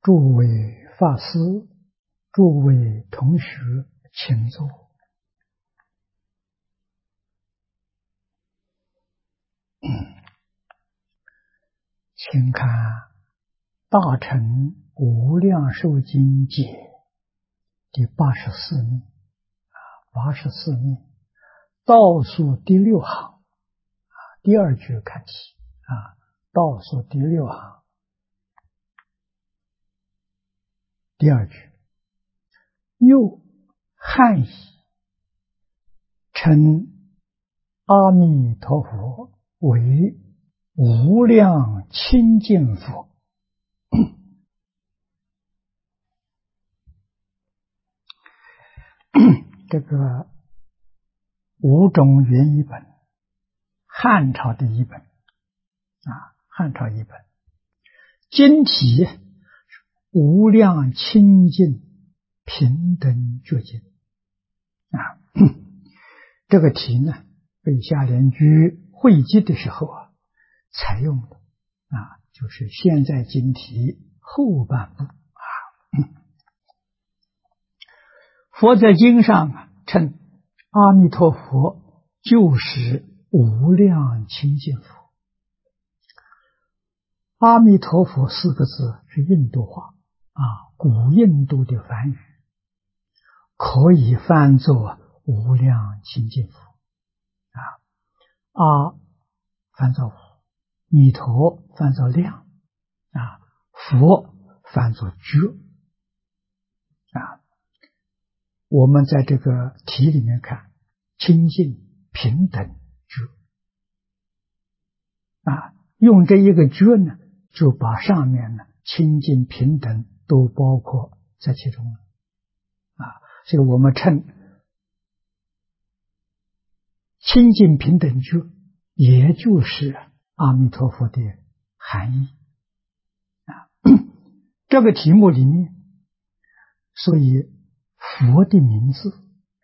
诸位法师，诸位同学，请坐。请看《大乘无量寿经解》第84面，84面倒数第6行，第二句看起，倒数第6行，第二句，又汉译称阿弥陀佛为无量清净佛。这个五种原译本，汉朝的译本，汉朝译本，经题无量清净平等觉经这个题呢，被下联居会集的时候采用的就是现在经题后半部佛在经上称阿弥陀佛就是无量清净佛。阿弥陀佛4个字是印度话古印度的梵语，可以翻作无量清净佛阿翻作无，弥陀翻作量佛翻作觉我们在这个题里面看清净平等觉用这一个觉呢，就把上面呢清净平等都包括在其中了所以我们称清净平等觉也就是阿弥陀佛的含义这个题目里面，所以佛的名字、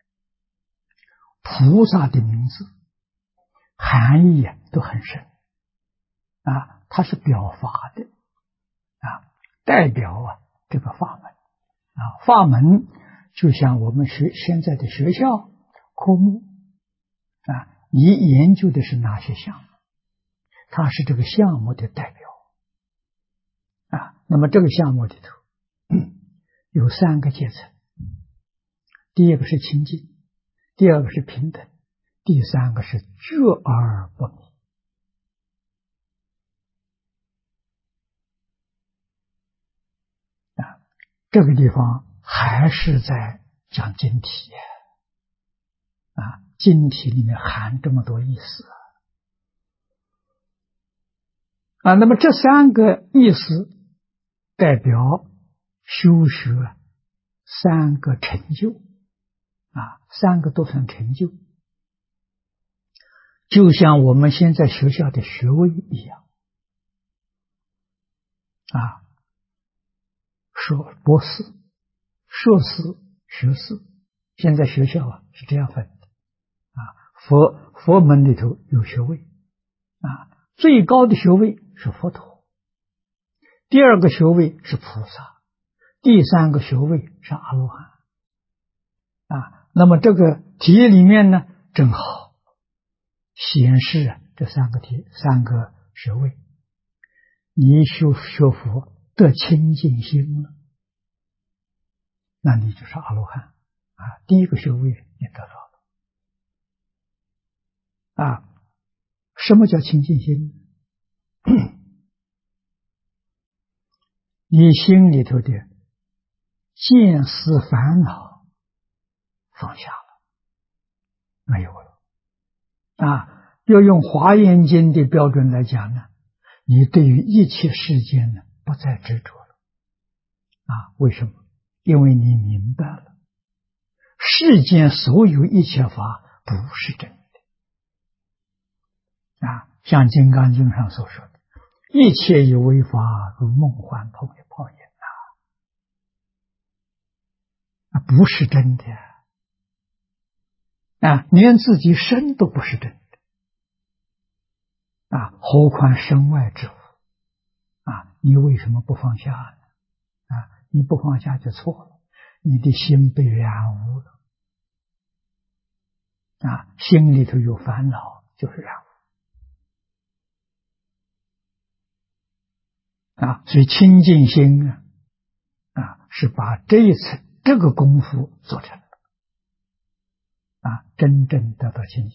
菩萨的名字含义都很深它是表法的代表这个法门法门就像我们现在的学校科目你研究的是哪些项目，它是这个项目的代表那么这个项目里头有3个阶层，第一个是清净，第二个是平等，第3个是觉而不迷这个地方还是在讲经题经题里面含这么多意思那么这3个意思代表修学3个成就3个都算成就，就像我们现在学校的学位一样博士、硕士、学士，现在学校是这样分的佛门里头有学位最高的学位是佛陀，第2个学位是菩萨，第3个学位是阿罗汉那么这个题里面呢，正好显示这3个学位。你学佛得清净心了，那你就是阿罗汉第1个学位你得到了什么叫清净心？你心里头的见思烦恼放下了，没有了要用华严经的标准来讲呢，你对于一切世间呢不再执着了为什么？因为你明白了世间所有一切法不是真的像《金刚经》上所说的，一切有为法如梦幻泡影不是真的连自己身都不是真的何况身外之物你为什么不放下呢你不放下就错了，你的心被染污了。心里头有烦恼就是染污。所以清净心是把这一次这个功夫做成的。真正得到清净。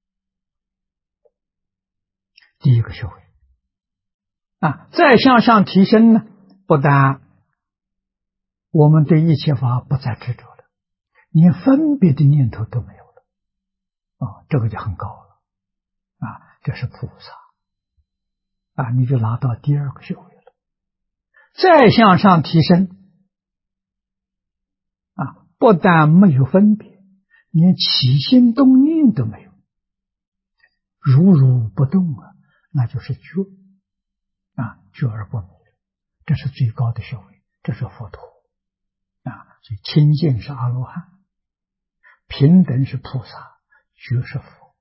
第一个学会。再向上提升呢，不但我们对一切法不再执着了，连分别的念头都没有了。这个就很高了。这是菩萨。你就拿到第二个学会了。再向上提升，不但没有分别，连起心动念都没有，如如不动那就是觉。觉而不迷，这是最高的学会，这是佛陀。所以清净是阿罗汉，平等是菩萨，觉是佛。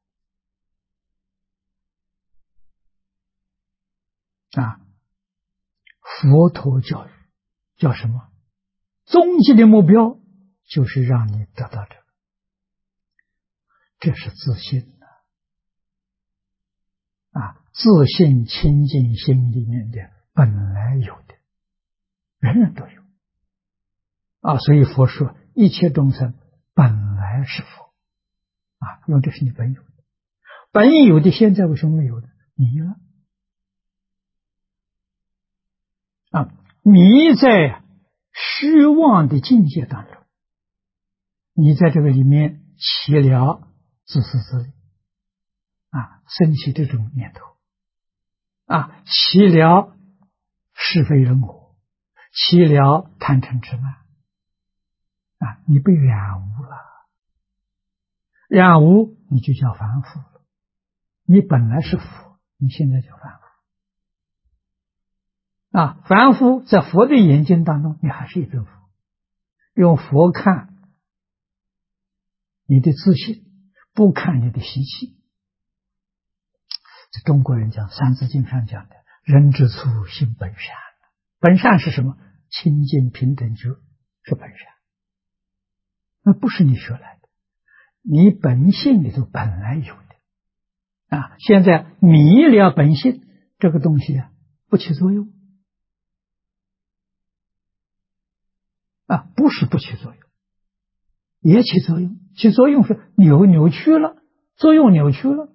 佛陀教育叫什么？终极的目标就是让你得到这个，这是自信自信清净心里面的本来有的，人人都有。所以佛说一切众生本来是佛。因为这是你本有的，本有的现在为什么没有呢？迷了。迷在虚妄的境界当中，你在这个里面起了自私自利，生起这种念头，起了是非人我，起了贪嗔痴慢，你被染污了，染污你就叫凡夫了。你本来是佛，你现在叫凡夫。凡夫在佛的眼睛当中，你还是一尊佛。用佛看你的自信，不看你的习气。这中国人讲《三字经》上讲的人之初性本善。本善是什么？清净平等觉是本善。那不是你学来的，你本性里头本来有的。现在迷了本性，这个东西不起作用。不是不起作用，也起作用。起作用是扭曲了，作用扭曲了。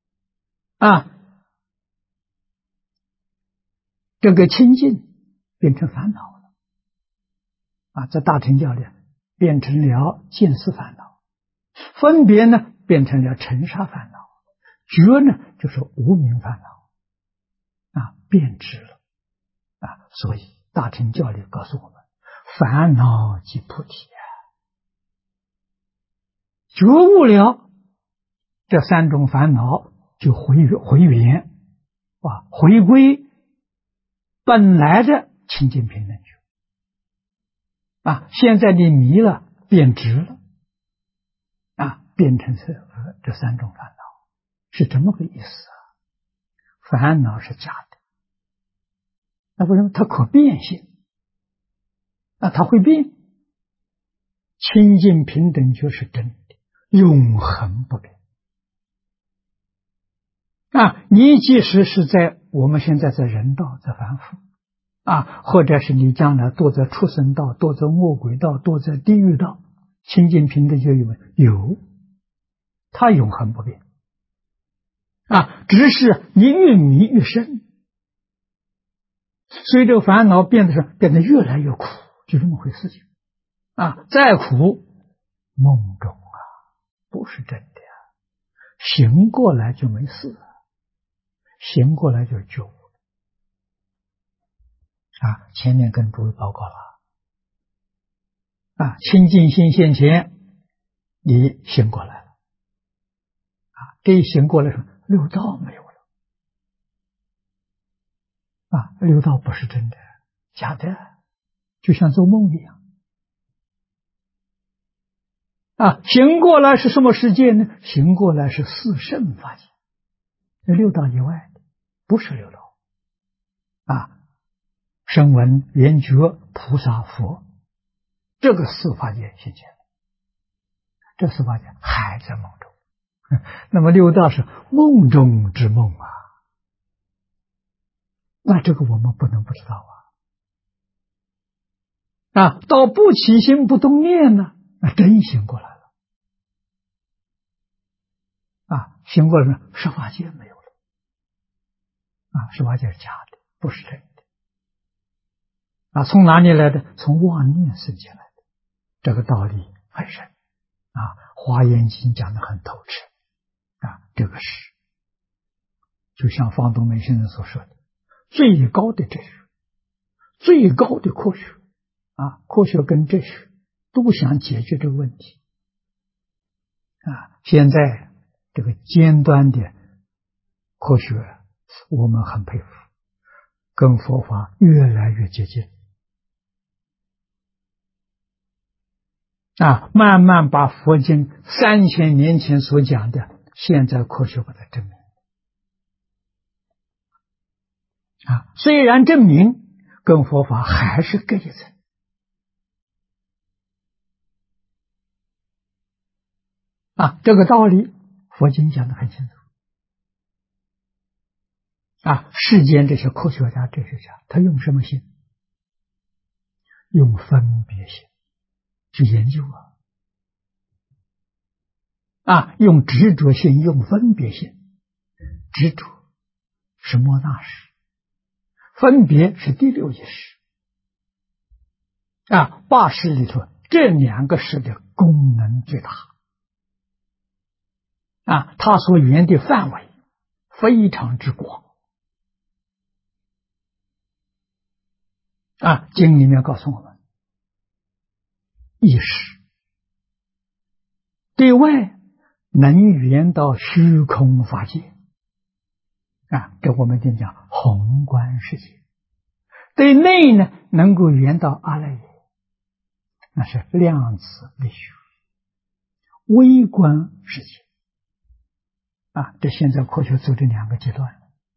这个清净变成烦恼了。在大乘教里变成了见思烦恼，分别呢变成了尘沙烦恼，觉呢就是无明烦恼。变质了。所以大乘教理告诉我们，烦恼即菩提。觉悟了，这三种烦恼就回原，回归本来的清净平等觉。现在你迷了，变质了，变成这三种烦恼，是这么个意思。烦恼是假的，为什么？它可变性，它会变。清净平等觉是真的，永恒不变。你即使是在我们现在在人道，在凡夫，或者是你将来堕在畜生道，堕在恶鬼道，堕在地狱道，清净平等觉有没有？有，它永恒不变。只是你越迷越深，所以这个烦恼变得越来越苦，就这么回事情。再苦梦中不是真的醒过来就没事了，醒过来就觉悟了。前面跟诸位报告了清净心现前，你醒过来了。这一醒过来说六道没有了。六道不是真的，假的，就像做梦一样。醒过来是什么世界呢？醒过来是四圣法界，这六道以外的不是六道。 声闻、缘觉、菩萨、佛，这个四法界现前，这四法界还在梦中。那么六道是梦中之梦啊，那这个我们不能不知道啊！到不起心不动念呢，那真醒过来了啊！醒过来了，十法界没有了啊！十法界是假的，不是真的啊！从哪里来的？从妄念生起来的。这个道理很深啊，《华严经》讲得很透彻啊，这个是就像方东梅先生所说的，最高的哲学，最高的科学啊，科学跟哲学都想解决这个问题啊。现在这个尖端的科学，我们很佩服，跟佛法越来越接近啊，慢慢把佛经3000年前所讲的，现在科学把它证明啊。虽然证明，跟佛法还是隔一层啊。这个道理，佛经讲得很清楚啊。世间这些科学家、哲学家，他用什么心？用分别心去研究啊，用执着心，用分别心。执着是莫那识，分别是第六意识啊。8识里头，这2个识的功能最大啊，它所缘的范围非常之广啊。经里面告诉我们，意识对外能缘到虚空法界啊，这我们就讲宏观世界；对内呢，能够缘到阿赖耶，那是量子力学微观世界啊。这现在科学走这2个阶段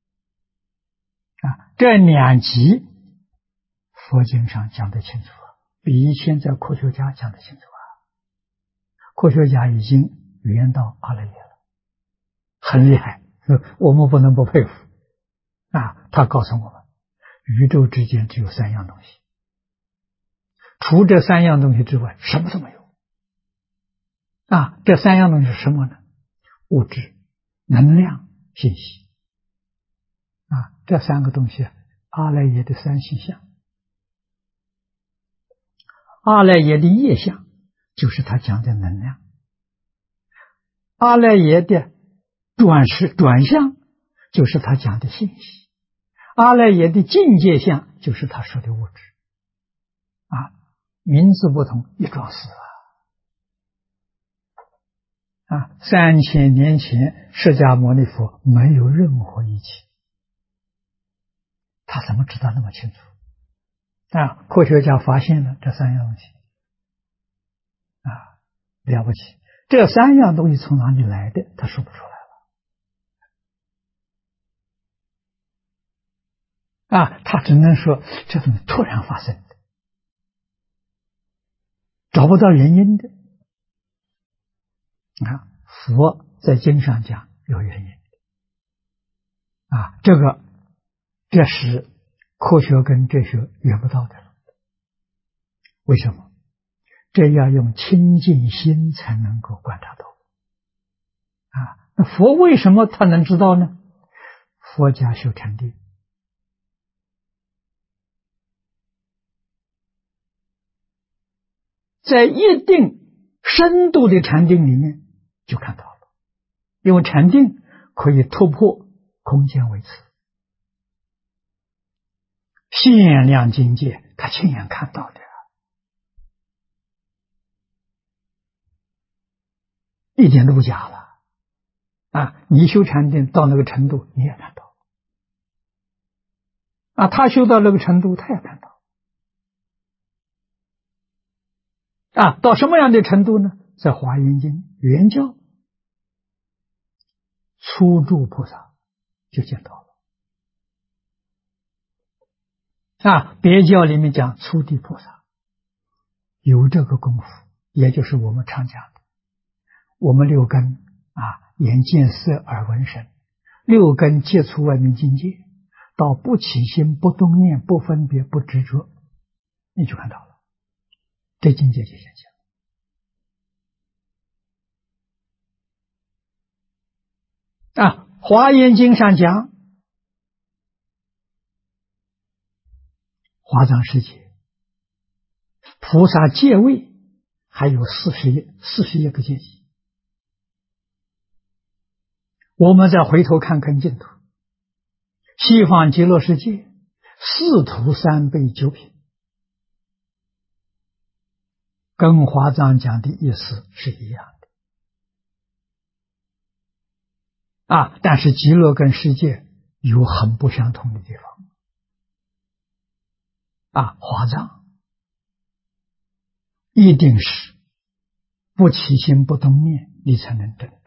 啊，这2级佛经上讲得清楚比现在科学家讲得清楚科学家已经圆到阿赖耶了，很厉害，我们不能不佩服啊。他告诉我们，宇宙之间只有3样东西，除这3样东西之外，什么都没有啊。这3样东西是什么呢？物质、能量、信息啊。这3个东西，阿赖耶的3性相，阿赖耶的业相就是他讲的能量，阿赖耶的转向就是他讲的信息，阿赖耶的境界相就是他说的物质啊。名字不同，一桩事啊。3000年前释迦牟尼佛没有任何仪器，他怎么知道那么清楚啊？科学家发现了这3样东西啊，了不起。这3样东西从哪里来的，他说不出来了啊。他只能说这东西突然发生的，找不到原因的啊。佛在经上讲有原因啊，这是科学跟哲学约不到的了。为什么？这要用清净心才能够观察到啊。那佛为什么他能知道呢？佛家修禅定，在一定深度的禅定里面就看到了，因为禅定可以突破空间维持，限量境界他亲眼看到的，一点都不假了啊。你修禅定到那个程度你也看到啊，他修到那个程度他也看到啊。到什么样的程度呢？在华严经原教初住菩萨就见到了别教里面讲初地菩萨有这个功夫，也就是我们常讲的，我们六根眼见色耳闻声，六根接触外面境界，到不起心不动念不分别不执着，你就看到了，这境界就现象。华严经上讲，华藏世界菩萨界位还有41个阶级。我们再回头看看净土，西方极乐世界四土三辈九品，跟华藏讲的意思是一样的但是极乐跟世界有很不相同的地方华藏一定是不起心不动念你才能证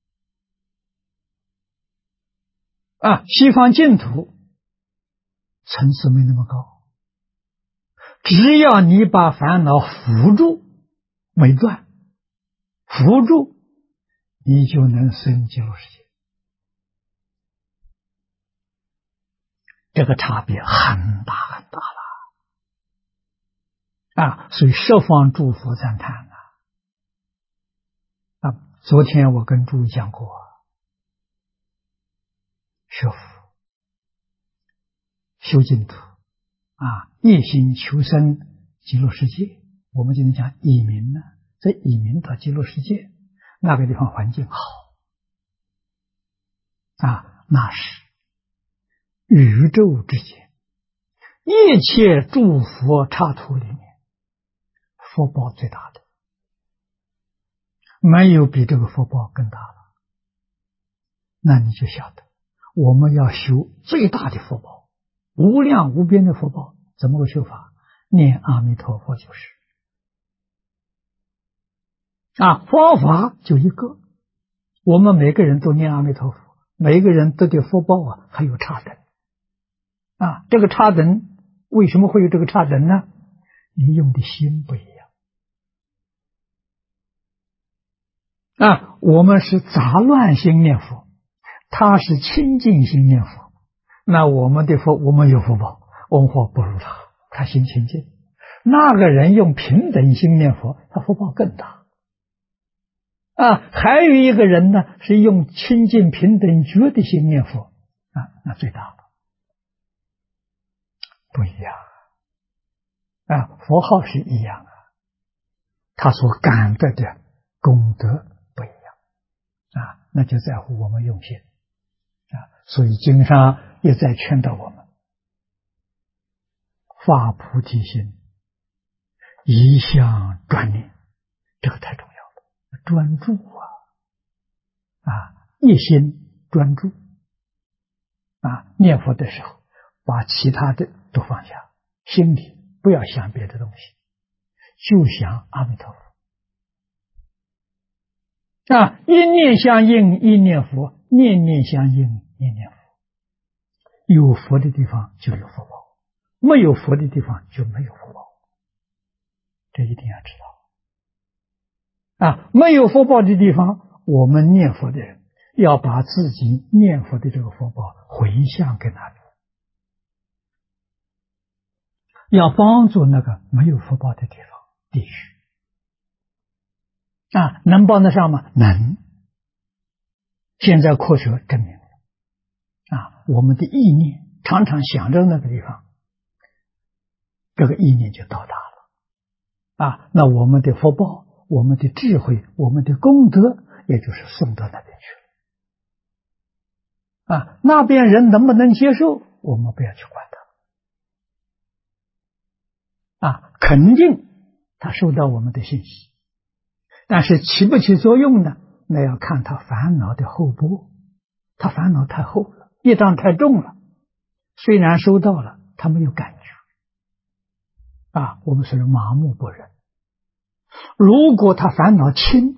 得西方净土层次没那么高，只要你把烦恼扶住没断，扶住你就能生极乐世界，这个差别很大很大了所以十方诸佛赞叹昨天我跟诸位讲过，学佛修净土一心求生极乐世界，我们今天讲以民呢，在以民到极乐世界那个地方环境好那是宇宙之间一切诸佛刹土里面福报最大的，没有比这个福报更大了。那你就晓得我们要修最大的福报，无量无边的福报，怎么个修法？念阿弥陀佛就是方法就一个，我们每个人都念阿弥陀佛，每个人得的福报还有差等这个差等为什么会有这个差等呢？你用的心不一样我们是杂乱心念佛，他是清净心念佛，那我们的福，我们有福报，我们福不如他心清净。那个人用平等心念佛，他福报更大还有一个人呢是用清净平等觉的心念佛那最大了，不一样佛号是一样他所感得的功德不一样那就在乎我们用心所以经上也在劝导我们发菩提心，一向专念，这个太重要了，专注一心专注念佛的时候把其他的都放下，心里不要想别的东西，就想阿弥陀佛一念相应一念佛，念念相应念念佛，有佛的地方就有福报，没有佛的地方就没有福报，这一定要知道没有福报的地方，我们念佛的人要把自己念佛的这个福报回向给那里，要帮助那个没有福报的地方地区能帮得上吗？能。现在科学证明了我们的意念常常想着那个地方，这个意念就到达了那我们的福报，我们的智慧，我们的功德也就是送到那边去了那边人能不能接受，我们不要去管他肯定他收到我们的信息，但是起不起作用呢？那要看他烦恼的厚薄，他烦恼太厚了，业障太重了，虽然收到了他没有感觉我们说是麻木不仁。如果他烦恼轻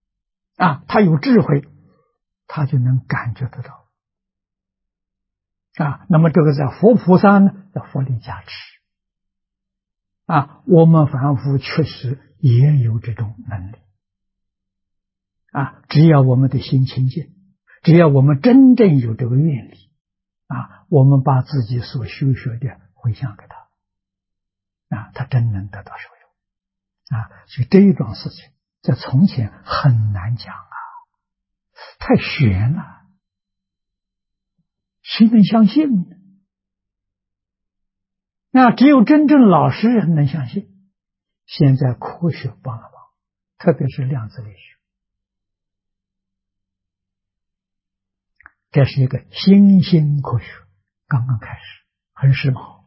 他有智慧，他就能感觉得到那么这个在佛菩萨呢，在佛力加持我们凡夫确实也有这种能力只要我们的心清净，只要我们真正有这个愿力我们把自己所修学的回向给他他真能得到受用所以这一桩事情在从前很难讲太玄了，谁能相信呢？只有真正老实人能相信。现在科学帮了忙，特别是量子力学，这是一个新兴科学，刚刚开始，很时髦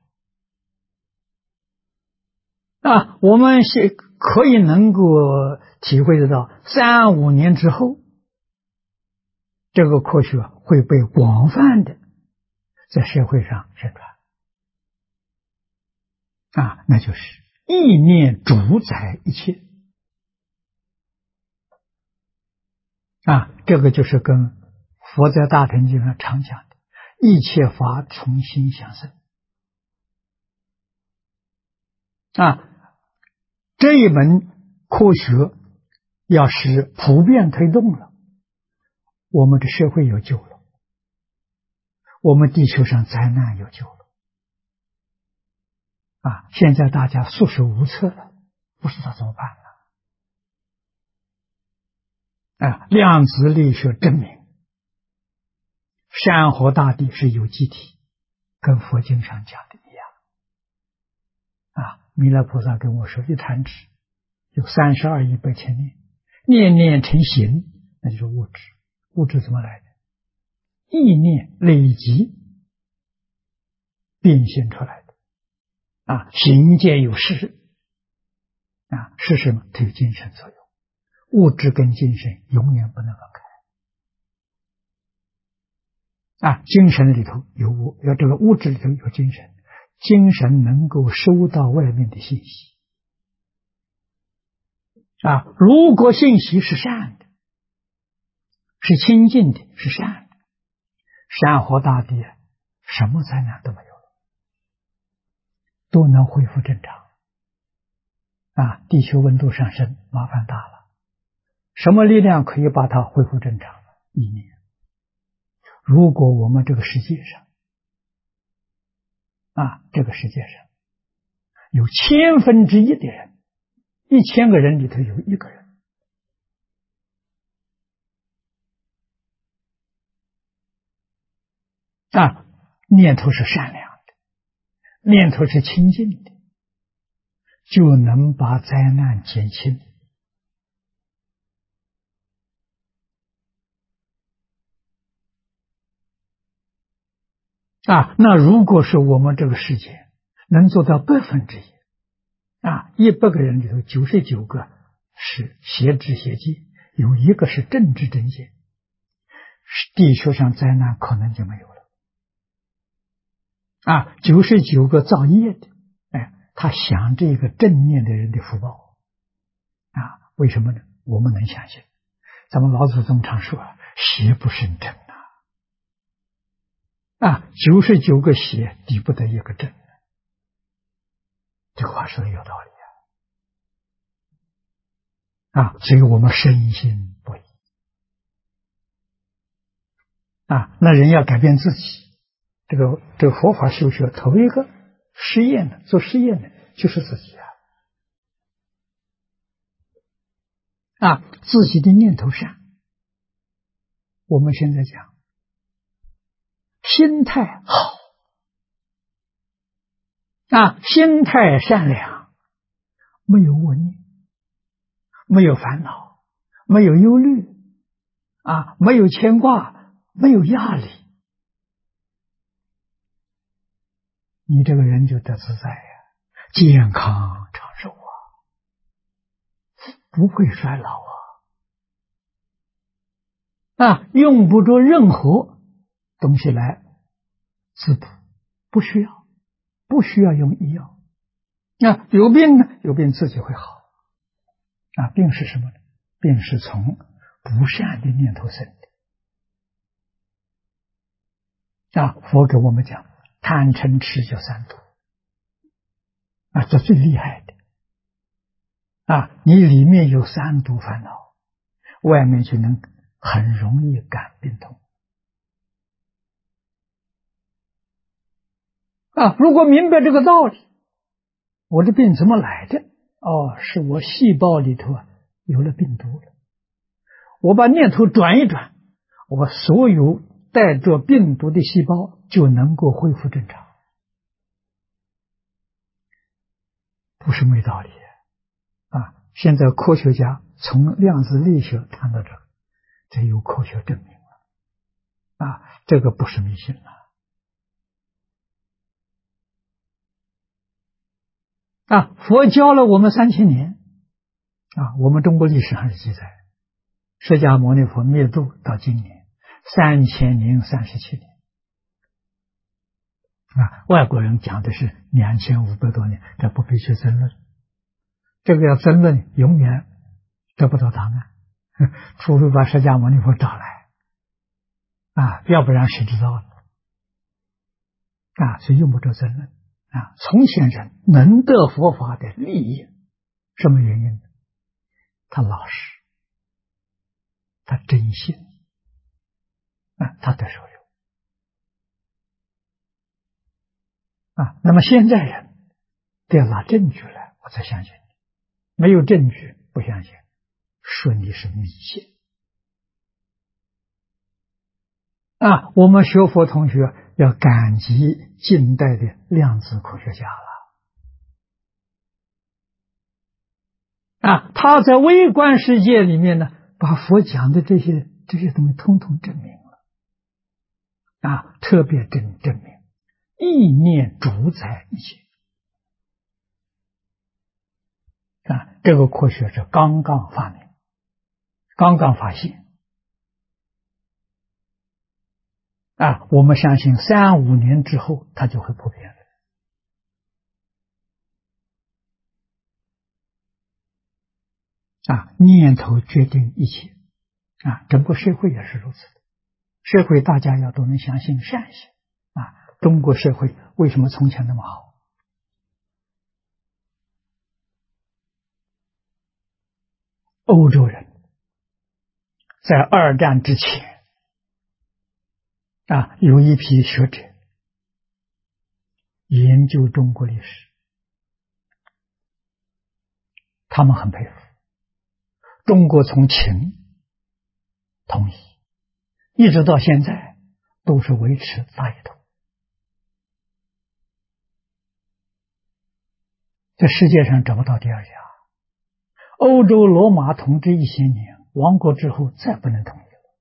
我们可以能够体会得到3、5年之后，这个科学会被广泛的在社会上宣传那就是意念主宰一切这个就是跟佛在大乘经上常讲的一切法从心想生这一门科学要是普遍推动了，我们的社会有救了，我们地球上灾难有救了现在大家束手无策了，不知道怎么办了量子力学证明山河大地是有机体，跟佛经上讲的一样弥勒菩萨跟我说，一弹指有32亿8千念，念念成形，那就是物质。物质怎么来的？意念累积变现出来的形界有事是什么？它有精神作用，物质跟精神永远不能分开精神里头有这个物质里头有精神，精神能够收到外面的信息如果信息是善的，是清净的，是善的，山河大地什么灾难都没有了，都能恢复正常地球温度上升，麻烦大了，什么力量可以把它恢复正常？意念。如果我们这个世界上这个世界上有1/1000的人，1000个人里头有1个人念头是善良的，念头是清净的，就能把灾难减轻那如果是我们这个世界能做到100%，100个人里头99个是邪知邪见，有1个是正知正见，地球上灾难可能就没有了99个造业的他享这个正念的人的福报为什么呢？我们能相信，咱们老祖宗常说邪不胜正99个邪抵不得1个正，这个话说的有道理所以我们深信不疑那人要改变自己，这个佛法修学头一个试验的，做试验的就是自己自己的念头善。我们现在讲心态好心态善良，没有恶念，没有烦恼，没有忧虑没有牵挂，没有压力，你这个人就得自在健康长寿不会衰老用不着任何东西来滋补，不需要用医药有病呢，有病自己会好病是什么呢？病是从不善的念头生佛给我们讲，贪嗔痴就三毒，这最厉害的。你里面有三毒烦恼，外面就能很容易感病痛。如果明白这个道理，我的病怎么来的？是我细胞里头有了病毒了。我把念头转一转，我所有带着病毒的细胞就能够恢复正常，不是没道理。现在科学家从量子力学谈到这有科学证明了。这个不是迷信了。佛教了我们3000年，我们中国历史上是记载，释迦牟尼佛灭度到今年3037年。外国人讲的是2500多年，这不必去争论。这个要争论，永远得不到答案，除非把释迦牟尼佛找来，要不然谁知道呢？所以用不着争论。从前人能得佛法的利益，什么原因呢？他老实，他真心，他得受用。那么现在人都要拿证据来，我才相信。没有证据不相信，说你是迷信。我们学佛同学要感激近代的量子科学家了。他在微观世界里面呢，把佛讲的这些东西通通证明了。特别证明意念主宰一切。这个科学是刚刚发明，刚刚发现。我们相信3、5年之后它就会普遍了。念头决定一切。整个社会也是如此的。社会大家要都能相信善行。中国社会为什么从前那么好？欧洲人在2战之前，有一批学者研究中国历史，他们很佩服中国，从秦统一一直到现在都是维持大一统。在世界上找不到第二家。欧洲罗马统治1000年，亡国之后再不能统一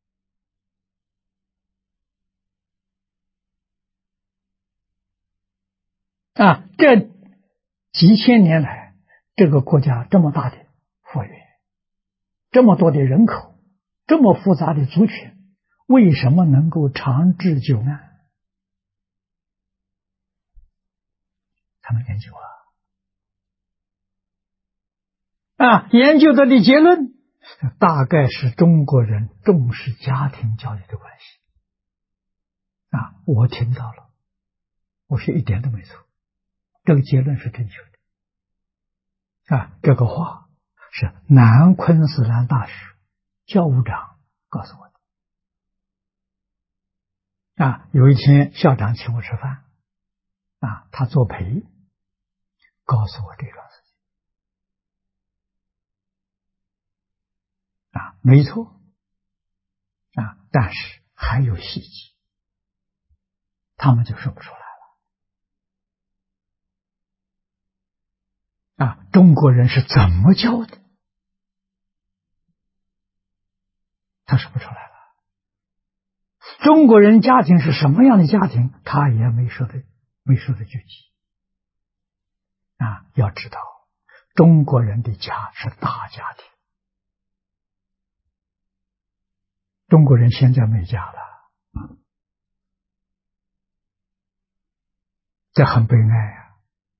了。这几千年来，这个国家这么大的幅员，这么多的人口，这么复杂的族群，为什么能够长治久安？他们研究研究的结论大概是中国人重视家庭教育的关系。我听到了，我说一点都没错，这个结论是正确的。这个话是南昆士兰大学教务长告诉我的。有一天校长请我吃饭，他作陪，告诉我这桩事情。没错。但是还有细节，他们就说不出来了。中国人是怎么教的？他说不出来了。中国人家庭是什么样的家庭，他也没说的具体。要知道，中国人的家是大家庭。中国人现在没家了，这很悲哀。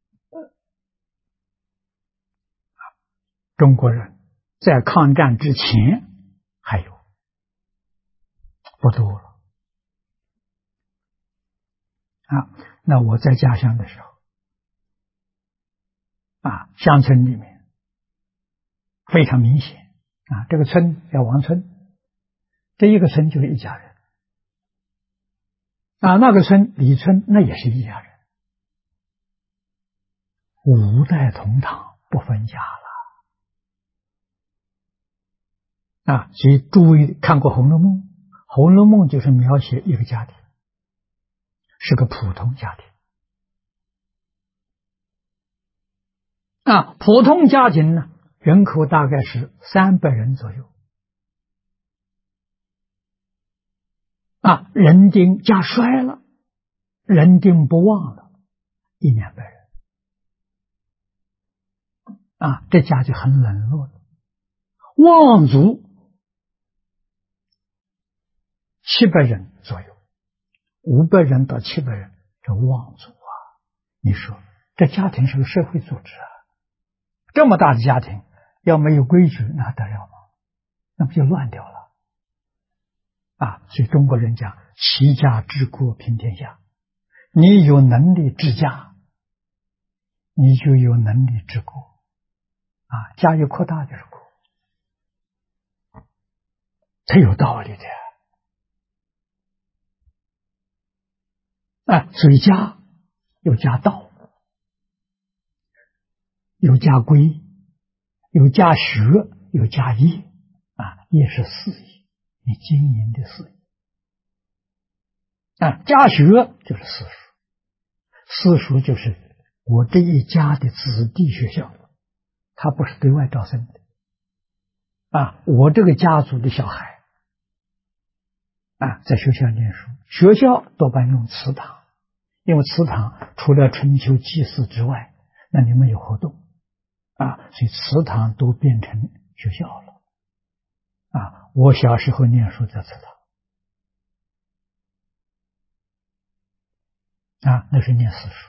中国人在抗战之前还有，不多了。 啊。那我在家乡的时候，啊，乡村里面非常明显啊，这个村叫王村，这一个村就是一家人啊，那个村李村那也是一家人，五代同堂不分家了啊。所以诸位看过《红楼梦》，《红楼梦》就是描写一个家庭，是个普通家庭啊，普通家庭呢，人口大概是300人左右啊，人丁家衰了，人丁不旺了，100-200人啊，这家就很冷落了。望族700人左右，500人到700人，这望族啊，你说这家庭是个社会组织啊，这么大的家庭要没有规矩，那得了吗？那不就乱掉了啊？所以中国人讲齐家治国平天下，你有能力治家，你就有能力治国啊，家越扩大就是国，这有道理的啊。所以家有家道，有家规，有家学，有家业啊，业是事业，你经营的事业啊。家学就是私塾，私塾就是我这一家的子弟学校，它不是对外招生的啊。我这个家族的小孩啊，在学校念书，学校多半用祠堂，因为祠堂除了春秋祭祀之外，那你们有活动啊，所以祠堂都变成学校了啊。我小时候念书在祠堂啊，那是念私塾。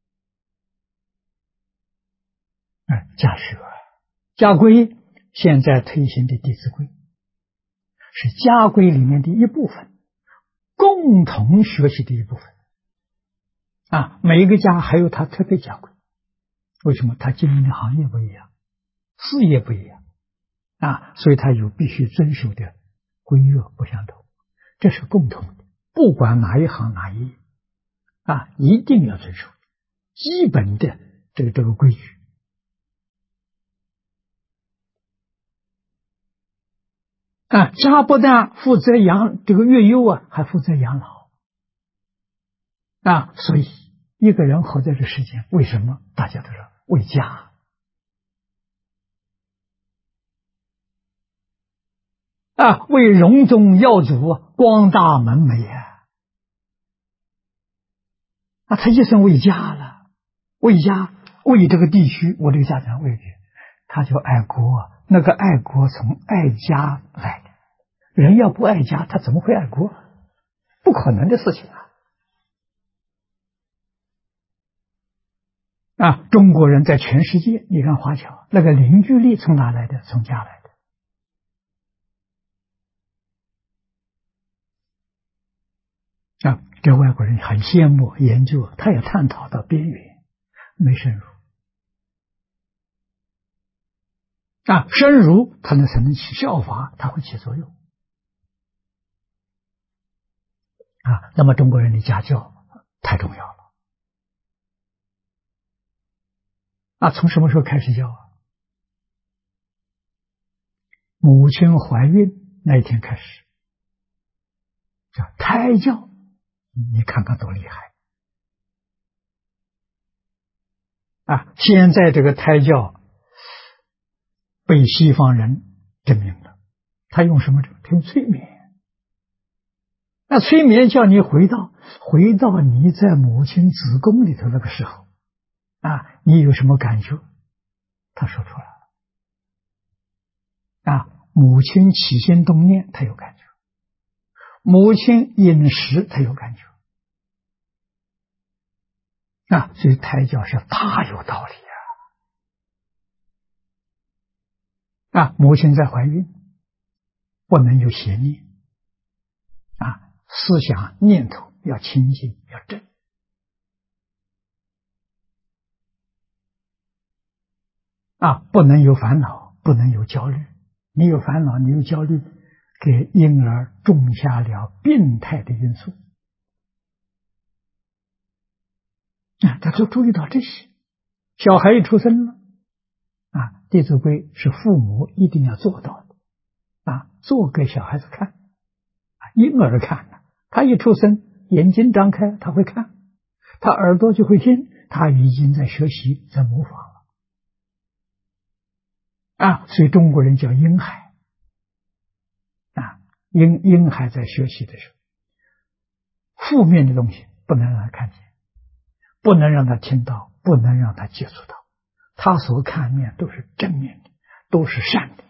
家学、家规，现在推行的《弟子规》是家规里面的一部分，共同学习的一部分啊。每一个家还有他特别家规，为什么？他经营的行业不一样，事业不一样啊，所以他有必须遵守的规约不相同，这是共同的，不管哪一行哪一业啊，一定要遵守基本的这个规矩啊。家不但负责养这个月幼啊，还负责养老啊。所以一个人活在这世间，为什么？大家都说为家啊，为荣宗耀祖光大门楣啊，他一生为家了，为家，为这个地区，我这个家庭为的，他就爱国。那个爱国从爱家来的，人要不爱家，他怎么会爱国？不可能的事情啊！中国人在全世界，你看华侨那个凝聚力从哪来的？从家来的啊！这外国人很羡慕研究，他也探讨到边缘，没深入啊。深入他呢才能起效法，他会起作用啊。那么中国人的家教太重要了啊！从什么时候开始教啊？母亲怀孕那一天开始，叫胎教。你看看多厉害啊！现在这个胎教被西方人证明了，他用什么？他用催眠。那催眠叫你回到你在母亲子宫里头那个时候啊，你有什么感觉？他说出来了啊，母亲起心动念，他有感觉；母亲饮食，他有感觉啊。所以胎教是大有道理啊！母亲在怀孕，不能有邪念啊，思想念头要清净要正不能有烦恼，不能有焦虑。你有烦恼，你有焦虑，给婴儿种下了病态的因素。大家注意到这些，小孩一出生了，弟子规是父母一定要做到的，做给小孩子看，婴儿看的，他一出生眼睛张开，他会看，他耳朵就会听，他已经在学习，在模仿了。所以中国人叫婴孩，婴孩在学习的时候，负面的东西不能让他看见，不能让他听到，不能让他接触到，他所看面都是正面的，都是善的。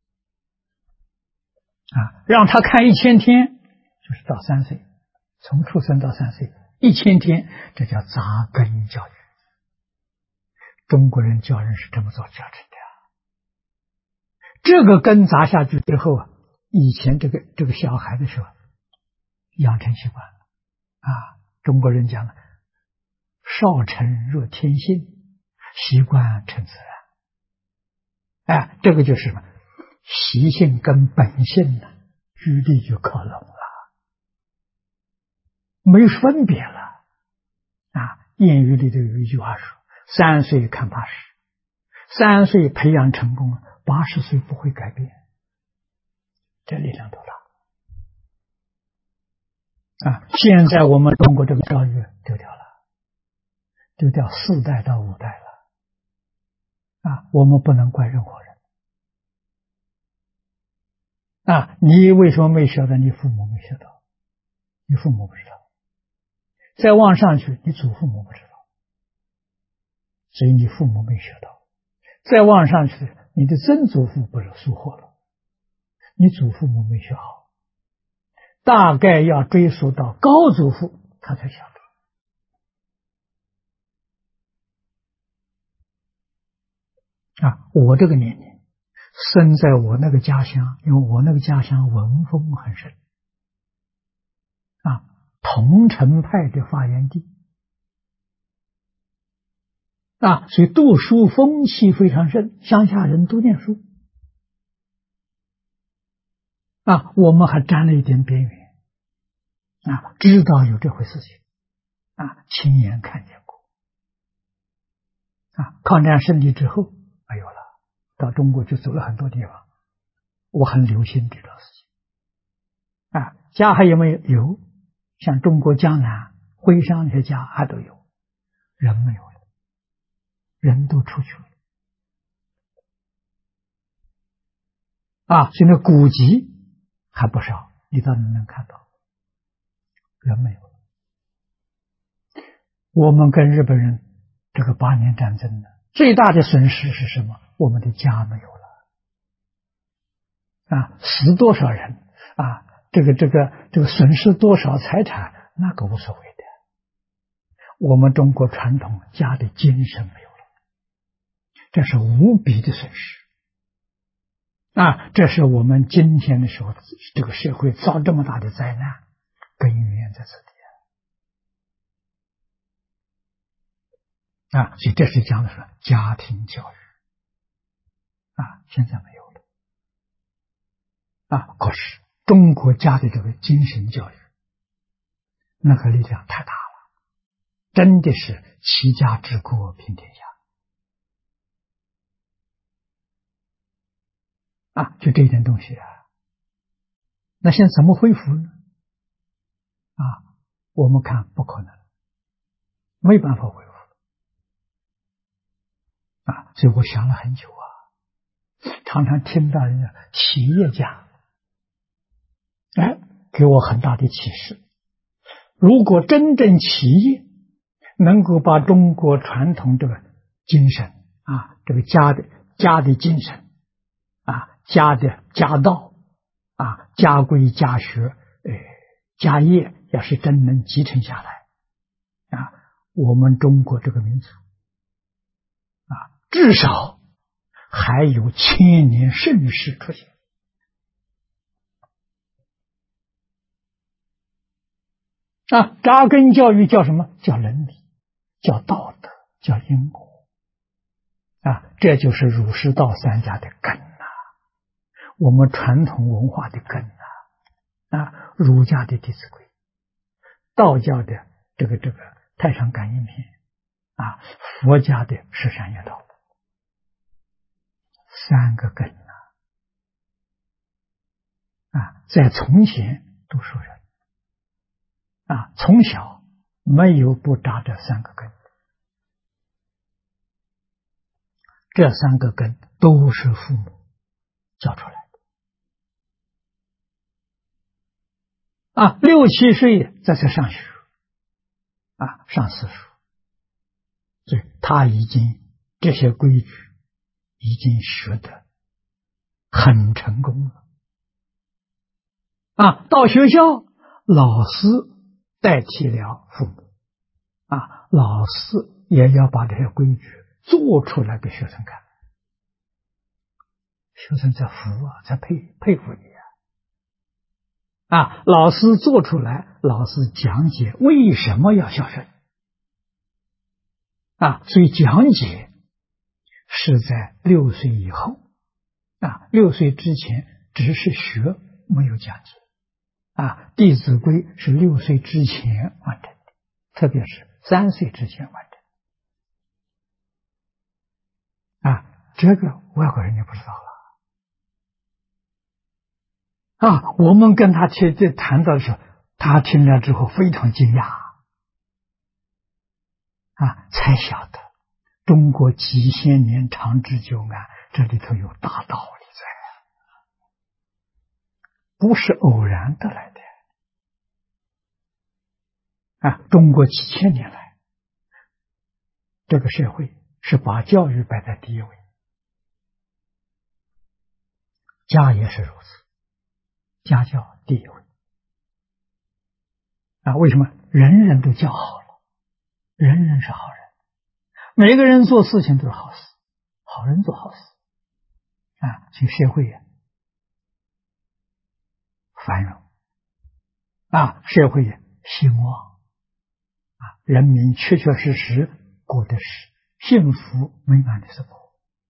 让他看1000天，就是到3岁，从出生到3岁，1000天，这叫扎根教育。中国人教人是这么做教成的。这个根扎下去之后，以前这个小孩的时候养成习惯了。中国人讲的少成若天性，习惯成自然。这个就是什么？习性跟本性呢，距离就靠拢了，没分别了。谚语里头有一句话说：“3岁看80。”3岁培养成功了，80岁不会改变，这力量多大！现在我们中国这个教育丢掉了，丢掉4代到5代了。我们不能怪任何人。你为什么没学到？你父母没学到，你父母不知道。再往上去，你祖父母不知道，所以你父母没学到。再往上去，你的曾祖父不是疏忽了，你祖父母没学好，大概要追溯到高祖父，他才晓得。我这个年龄生在我那个家乡，因为我那个家乡文风很盛，桐城派的发源地，所以读书风气非常盛，乡下人都念书。我们还沾了一点边缘，知道有这回事情，亲眼看见过。抗战胜利之后没有了，到中国就走了很多地方，我很留心这桩事情。家还有没有？有，像中国江南徽商那些家还都有，人没有了，人都出去了。所以那古籍还不少，你倒能看到，人没有了。我们跟日本人这个8年战争呢，最大的损失是什么？我们的家没有了。死多少人这个损失多少财产，那个无所谓的。我们中国传统家的精神没有了，这是无比的损失。这是我们今天的时候，这个社会遭这么大的灾难，根源在这里。所以这是讲的是家庭教育。现在没有了。可是中国家的这个精神教育，那个力量太大了，真的是齐家治国平天下。就这一点东西那现在怎么恢复呢？我们看不可能，没办法恢复。所以我想了很久常常听到人家企业家给我很大的启示。如果真正企业能够把中国传统这个精神这个家的精神家的家道家规家学家业，要是真能继承下来我们中国这个民族至少还有1000年盛世出现。扎根教育叫什么？叫伦理，叫道德，叫因果。 这就是儒释道三家的根呐，我们传统文化的根呐，儒家的《弟子规》，道教的这个太上感应篇，佛家的十善业道，三个根在从前读书人从小没有不扎这三个根，这三个根都是父母教出来的6、7岁在这上学上私塾，所以他已经这些规矩已经学得很成功了到学校老师代替了父母老师也要把这些规矩做出来给学生看，学生在服在佩服你老师做出来，老师讲解为什么要孝顺所以讲解是在6岁以后6岁之前只是学，没有讲解弟子规是6岁之前完成的，特别是3岁之前完成这个外国人就不知道了我们跟他谈到的时候，他听了之后非常惊讶才晓得中国几千年长治久安，这里头有大道理在，不是偶然得来的中国几千年来，这个社会是把教育摆在第一位，家也是如此，家教第一位为什么人人都教好了，人人是好人，每个人做事情都是好事，好人做好事所以社会繁荣社会兴旺人民确确实实过的是幸福美满的生活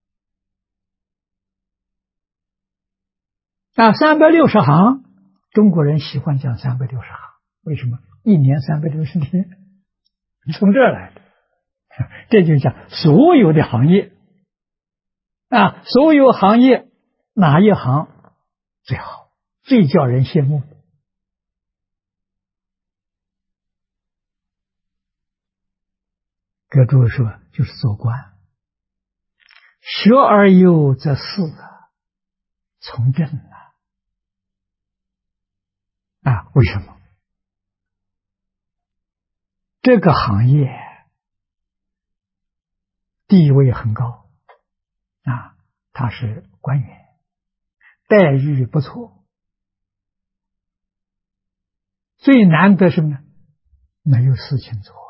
360行，中国人喜欢讲360行，为什么？一年360天，从这儿来的。这就讲所有的行业所有行业哪一行最好，最叫人羡慕？给诸位说，就是做官。学而优则仕从政为什么？这个行业地位很高他是官员，待遇不错，最难得什么呢？没有事情做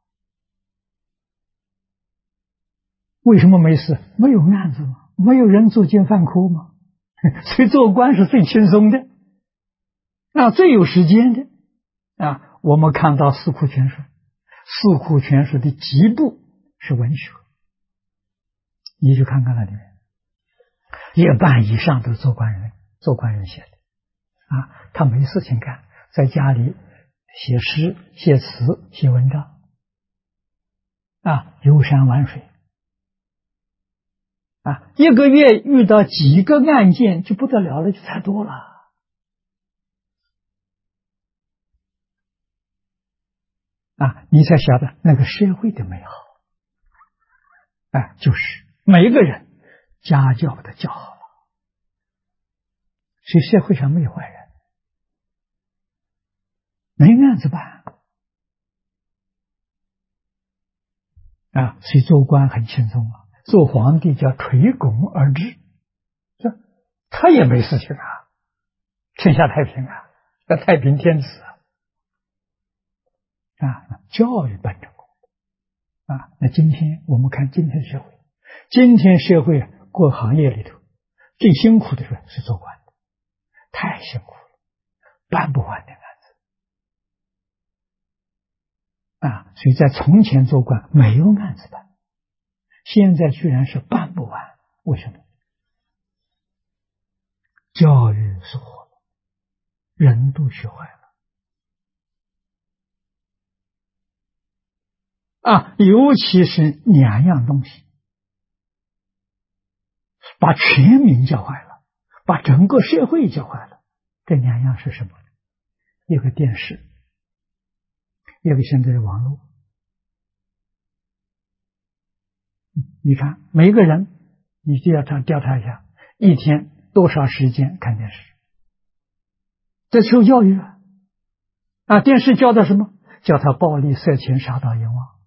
为什么没事？没有案子吗？没有人作奸犯科吗？所以做官是最轻松的最有时间的我们看到《四库全书》，《四库全书》的几部是文学，你去看看那里面，一半以上都是做官人写的他没事情干，在家里写诗、写词、写文章游山玩水一个月遇到几个案件就不得了了，就太多了你才晓得那个社会的美好就是每一个人家教的教好了，所以社会上没有坏人，没案子办所以做官很轻松做皇帝叫垂拱而治，他也没事情天下太平要太平天子教育办成功那今天我们看今天社会，今天社会各行业里头最辛苦的是做官的，太辛苦了，办不完的案子所以在从前做官没有案子办， 现在居然是办不完，为什么？教育疏忽了，人都学坏了尤其是两样东西，把全民教坏了，把整个社会教坏了。这两样是什么？一个电视，一个现在的网络。你看每个人，你就要调查一下，一天多少时间看电视？这受教育电视教的什么？教他暴力、色情、杀盗淫妄。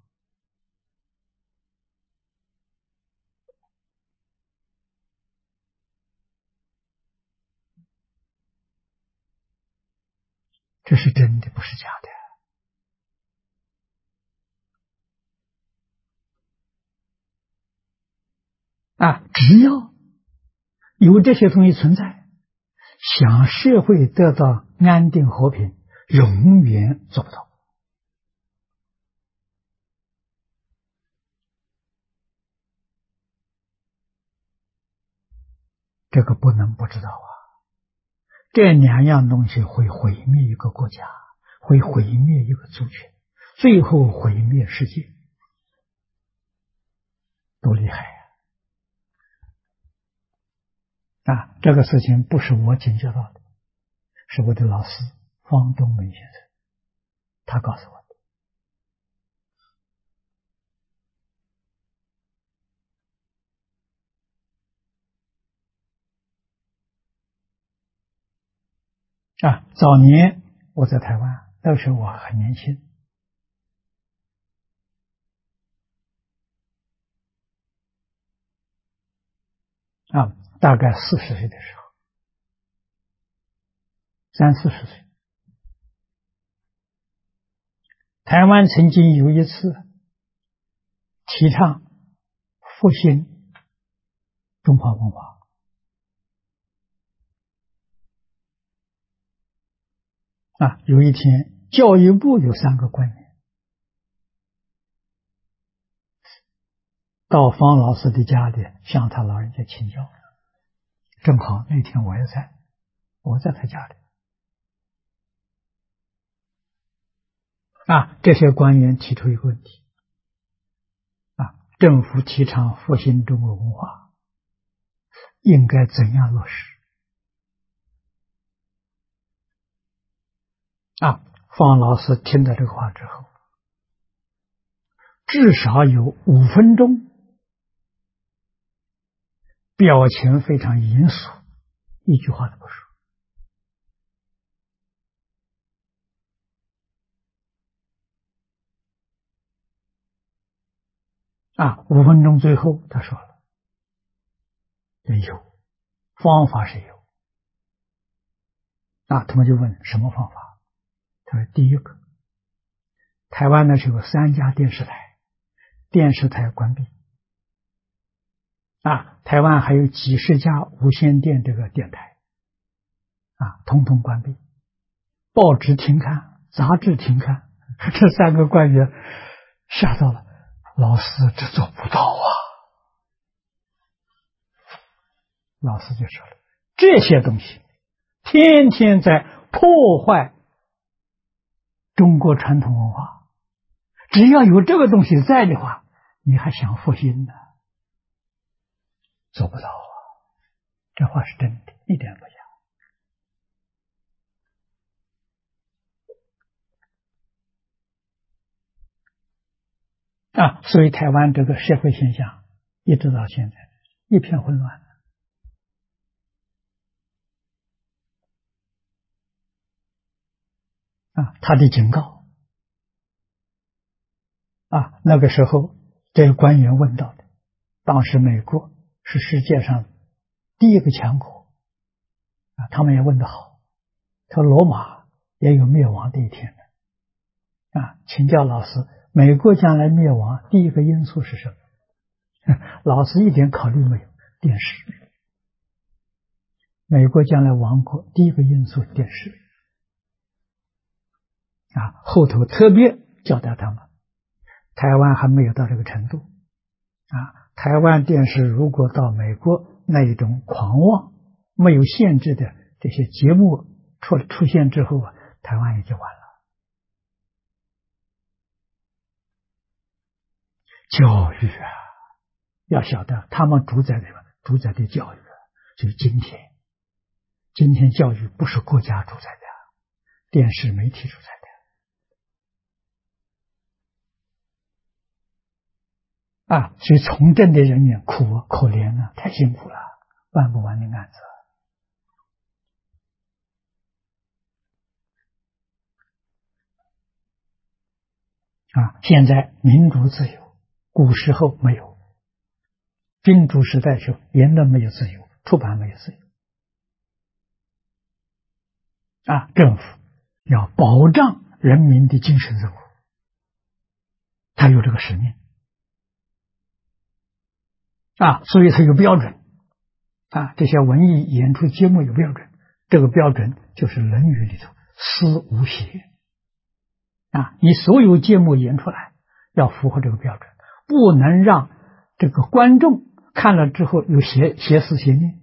这是真的，不是假的只要有这些东西存在，想社会得到安定和平，永远做不到。这个不能不知道这两样东西会毁灭一个国家，会毁灭一个族群，最后毁灭世界，多厉害这个事情不是我警觉到的，是我的老师方东梅先生，他告诉我的早年我在台湾，那时候我很年轻大概40岁的时候，30-40岁，台湾曾经有一次提倡复兴中华文化有一天教育部有3个官员到方老师的家里向他老人家请教，正好那天我也在，我在他家里这些官员提出一个问题政府提倡复兴中国文化，应该怎样落实方老师听到这个话之后，至少有5分钟表情非常严肃，一句话都不说5分钟最后他说了，有方法是有他们就问什么方法，他说第一个，台湾那时候有3家电视台，电视台关闭台湾还有几十家无线电这个电台统统关闭，报纸停刊，杂志停刊。这3个官员吓到了，老师这做不到老师就说了，这些东西天天在破坏中国传统文化，只要有这个东西在的话，你还想复兴呢？做不到这话是真的，一点不假所以台湾这个社会现象一直到现在一片混乱他的警告那个时候这个官员问到的，当时美国是世界上第一个强国他们也问得好，他说罗马也有灭亡的一天的请教老师，美国将来灭亡第一个因素是什么？老师一点考虑没有，电视。美国将来亡国第一个因素电视后头特别交代他们，台湾还没有到这个程度台湾电视如果到美国那一种狂妄、没有限制的这些节目出现之后啊，台湾也就完了。教育啊，要晓得他们主宰的什么？主宰的教育啊，就是今天。今天教育不是国家主宰的，电视媒体主宰的啊。所以从政的人员苦啊，可怜啊，太辛苦了，办不完的案子。啊，现在民主自由，古时候没有，君主时代时候言论没有自由，出版没有自由。啊，政府要保障人民的精神自由，他有这个使命。啊，所以他有标准。啊，这些文艺演出节目有标准，这个标准就是《论语》里头思无邪。啊，你所有节目演出来要符合这个标准，不能让这个观众看了之后有邪思邪念。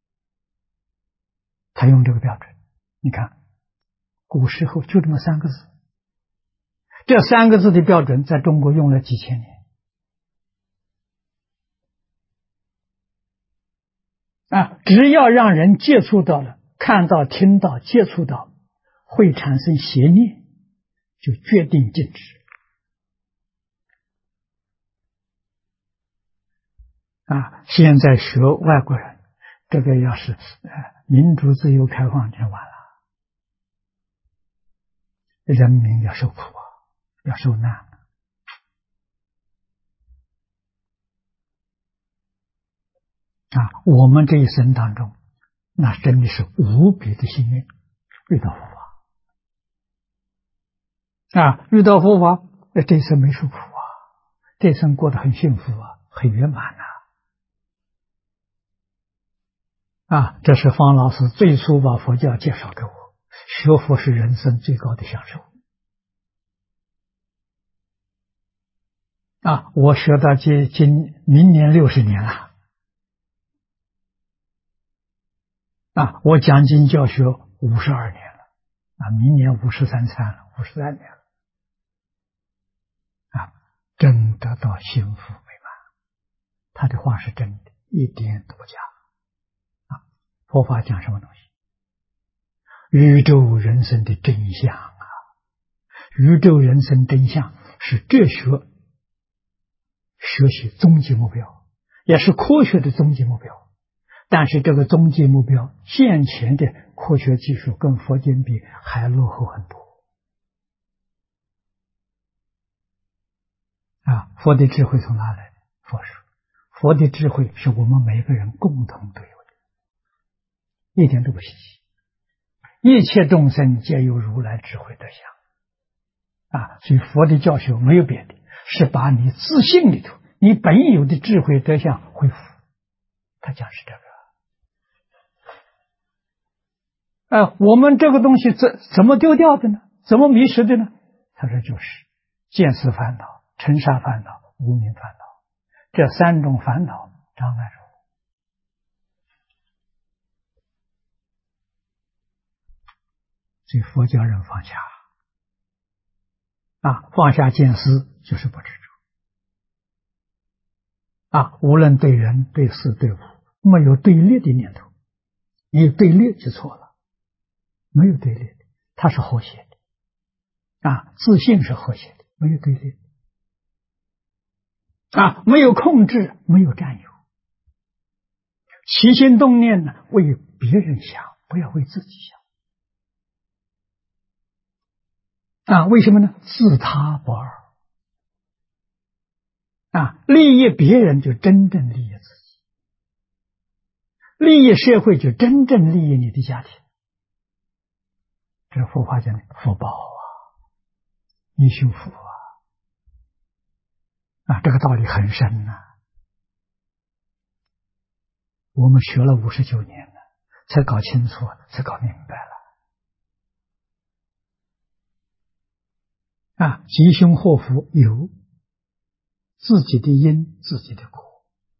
他用这个标准，你看古时候就这么3个字，这3个字的标准在中国用了几千年。啊，只要让人接触到了，看到、听到、接触到，会产生邪念，就决定禁止。啊，现在学外国人，这个要是民主自由开放就完了，人民要受苦啊，要受难。啊，我们这一生当中，那真的是无比的幸运，遇到佛法。啊，遇到佛法，这一生没受苦啊，这一生过得很幸福啊，很圆满呐。啊，这是方老师最初把佛教介绍给我，学佛是人生最高的享受。啊，我学到明年60年了。啊，我讲经教学52年了。啊，明年53年了。啊，真得到幸福美满。他的话是真的，一点都不假。啊，佛法讲什么东西？宇宙人生的真相啊！宇宙人生真相是哲学学习终极目标，也是科学的终极目标。但是这个终极目标，现前的科学技术跟佛经比还落后很多。啊，佛的智慧从哪来的？佛说，佛的智慧是我们每个人共同都有的，一点都不稀奇。一切众生皆有如来智慧德相。啊，所以佛的教学没有别的，是把你自信里头你本有的智慧德相恢复。他讲是这个。我们这个东西怎么丢掉的呢？怎么迷失的呢？他说就是见思烦恼、尘沙烦恼、无明烦恼，这3种烦恼障碍住。所以佛教人放下。啊，放下见思就是不执着。啊，无论对人、对事、对物，没有对立的念头。你有对立就错了。没有对立的，它是和谐的。啊，自信是和谐的，没有对立。啊，没有控制，没有占有。起心动念呢，为别人想，不要为自己想。啊，为什么呢？自他不二。啊，利益别人就真正利益自己，利益社会就真正利益你的家庭。这佛法讲的福报啊，你修福啊。啊，这个道理很深呐。我们学了59年了，才搞清楚，才搞明白了。啊，吉凶祸福有自己的因，自己的果。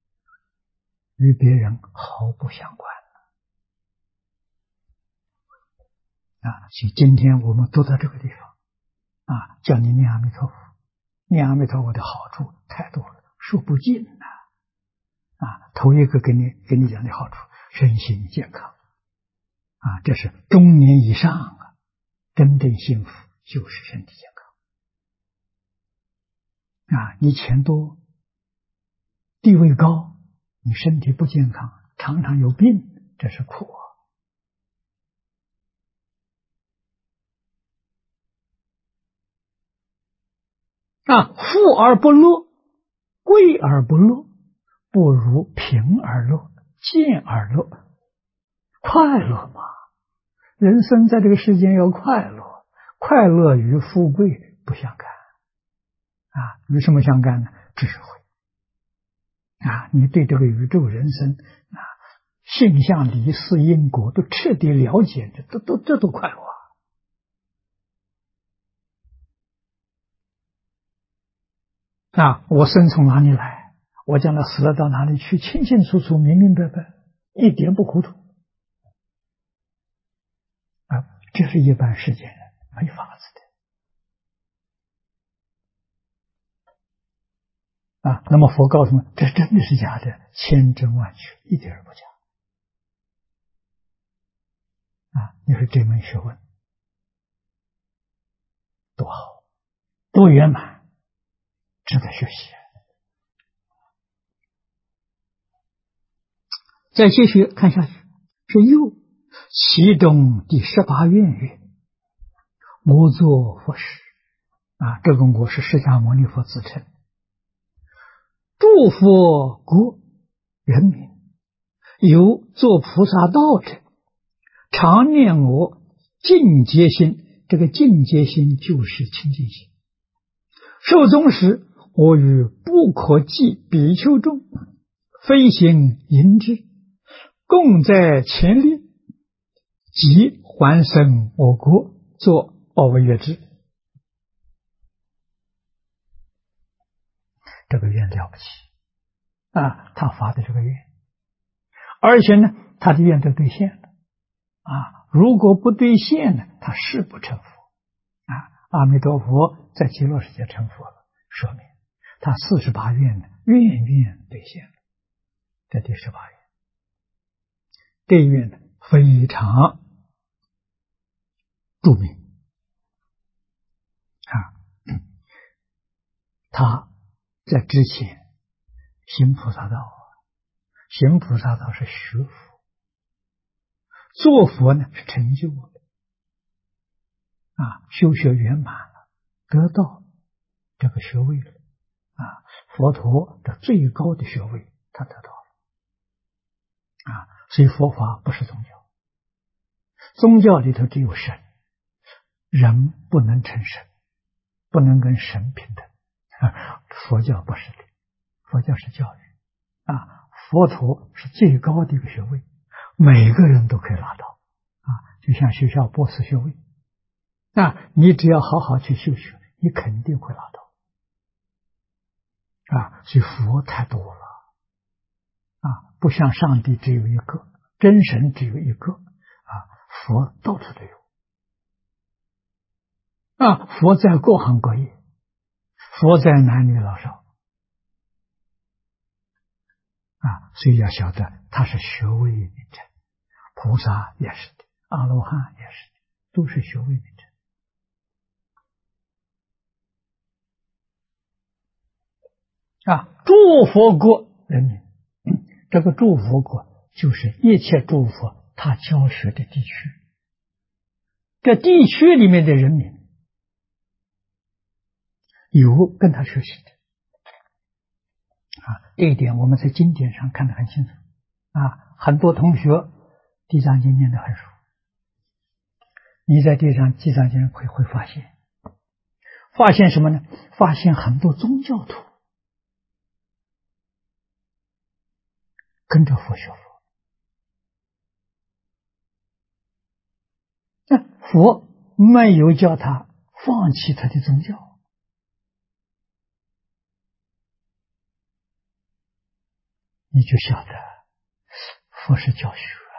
与别人毫不相关所以今天我们都在这个地方叫你念阿弥陀佛，念阿弥陀佛的好处太多了，说不尽头一个给你讲的好处，身心健康这是中年以上真正幸福就是身体健康你钱多地位高，你身体不健康，常常有病，这是苦富而不乐，贵而不乐，不如贫而乐，贱而乐。快乐嘛，人生在这个世间要快乐，快乐与富贵不相干与什么相干呢？智慧你对这个宇宙人生性相离事因果都彻底了解，这都快乐我生从哪里来，我将来死了到哪里去，清清楚楚，明明白白，一点不糊涂这是一般世间人没法子的那么佛告诉我们，这真的是假的，千真万确，一点儿不假你说这门学问多好，多圆满，值得学习再继续看下去，是又其中第18愿曰：我作佛时这个我是释迦牟尼佛自称，诸佛国人民有做菩萨道者，常念我净洁心，这个净洁心就是清净心。寿终时，我与不可计比丘众飞行迎之，共在前列，即还生我国，作报为乐之。这个愿了不起他发的这个愿，而且呢，他的愿都兑现了如果不兑现呢，他誓不成佛阿弥陀佛在极乐世界成佛了，说明他48愿呢，愿愿兑现了。这第18愿，这一愿呢非常著名他在之前行菩萨道行菩萨道是学佛，做佛呢是成就的修学圆满了，得到这个学位了佛陀的最高的学位他得到了所以佛法不是宗教，宗教里头只有神，人不能成神，不能跟神平等佛教不是的，佛教是教育佛陀是最高的一个学位，每个人都可以拿到就像学校博士学位你只要好好去修学，你肯定会拿到所以佛太多了不像上帝只有一个，真神只有一个佛到处都有佛在各行各业，佛在男女老少所以要晓得他是学位名称，菩萨也是的，阿罗汉也是的，都是学位名称诸佛国人民，这个诸佛国就是一切诸佛他教学的地区，这地区里面的人民有跟他学习的这一点我们在经典上看得很清楚很多同学地藏经念得很熟，你在地藏经会发现什么呢？发现很多宗教徒跟着佛学佛没有叫他放弃他的宗教你就晓得佛是教学，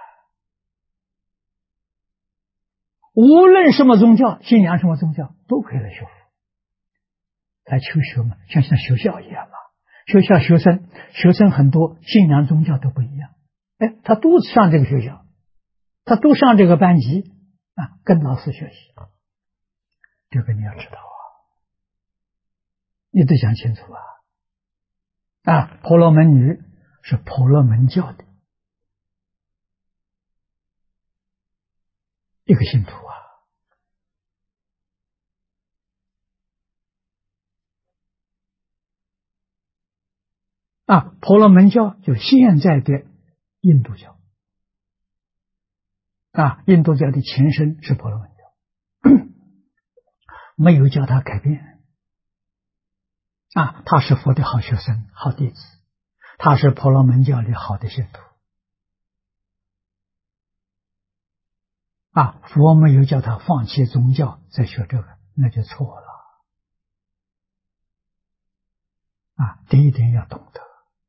无论什么宗教，信仰什么宗教，都可以来学佛，来求学嘛，像学校一样嘛。学校学生很多，信仰宗教都不一样。哎，他都上这个学校，他都上这个班级啊，跟老师学习。这个你要知道啊，你得想清楚啊。啊，婆罗门女是婆罗门教的一个信徒啊。啊，婆罗门教就现在的印度教啊，印度教的前身是婆罗门教，没有叫他改变啊，他是佛的好学生、好弟子，他是婆罗门教里好的信徒啊，佛没有叫他放弃宗教再学这个，那就错了啊，这一点要懂得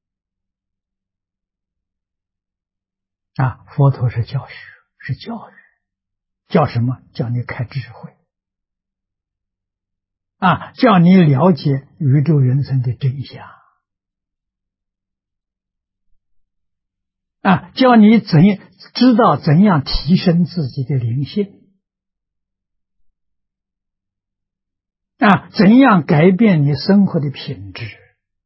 啊，佛陀是教学，是教育，叫什么？叫你开智慧啊，叫你了解宇宙人生的真相啊，叫你知道怎样提升自己的灵性啊，怎样改变你生活的品质。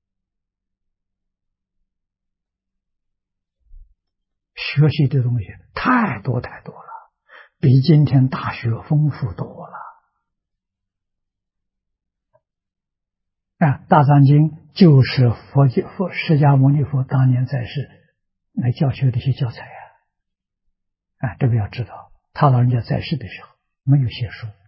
学习的东西太多太多了，比今天大学丰富多了啊！大藏经就是佛释迦牟尼佛当年在世来教学的一些教材啊，这个要知道，他老人家在世的时候没有写书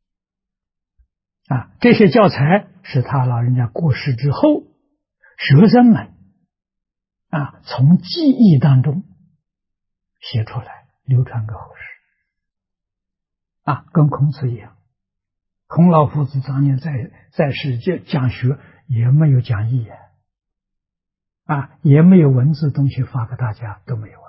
啊，这些教材是他老人家过世之后，学生们啊从记忆当中写出来，流传给后世啊，跟孔子一样，孔老夫子当年在世讲学也没有讲义啊，也没有文字东西发给大家，都没有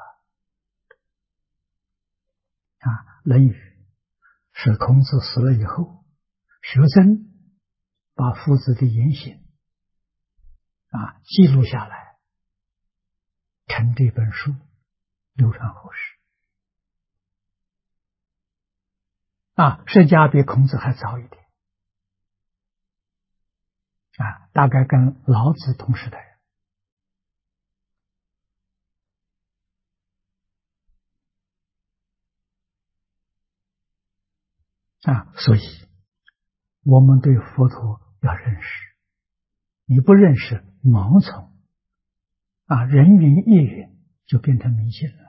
啊。论语是孔子死了以后，学生把夫子的言行啊记录下来，成这本书，流传后世啊。释迦比孔子还早一点啊，大概跟老子同时代啊，所以我们对佛陀要认识，你不认识盲从啊，人云亦云就变成迷信了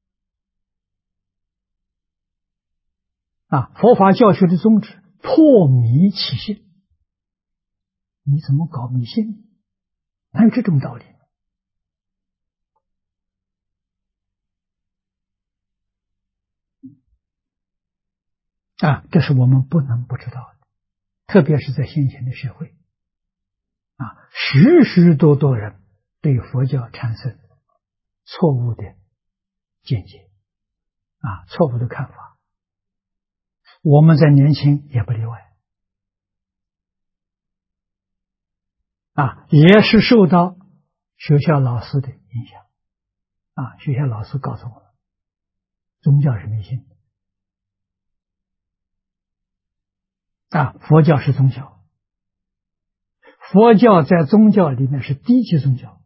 啊。佛法教学的宗旨，破迷起信，你怎么搞迷信？哪有这种道理啊？这是我们不能不知道的，特别是在现前的社会啊，许许多多人对佛教产生错误的见解啊，错误的看法，我们在年轻也不例外啊，也是受到学校老师的影响啊。学校老师告诉我们，宗教是迷信啊，佛教是宗教，佛教在宗教里面是低级宗教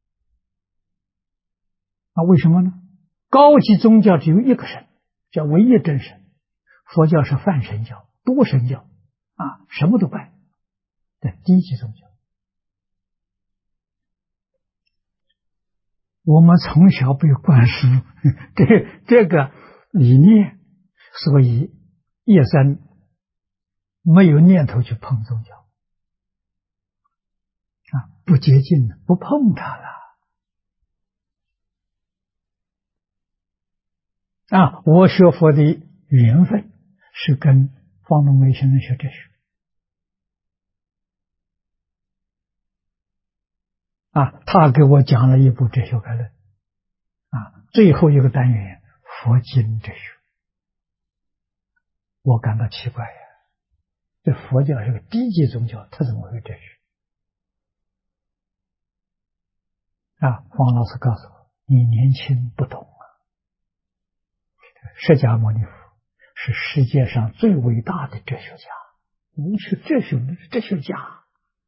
啊。为什么呢？高级宗教只有一个神，叫唯一真神，佛教是泛神教、多神教啊，什么都拜，在低级宗教。我们从小被灌输这个理念，所以一生没有念头去碰宗教啊，不接近了，不碰它了啊。我学佛的缘分是跟方东梅先生学哲学啊，他给我讲了一部哲学概论最后一个单元佛经哲学，我感到奇怪呀，这佛教是个低级宗教，它怎么会哲学？黄老师告诉我，你年轻不懂啊。释迦牟尼佛是世界上最伟大的哲学家，你是哲学家，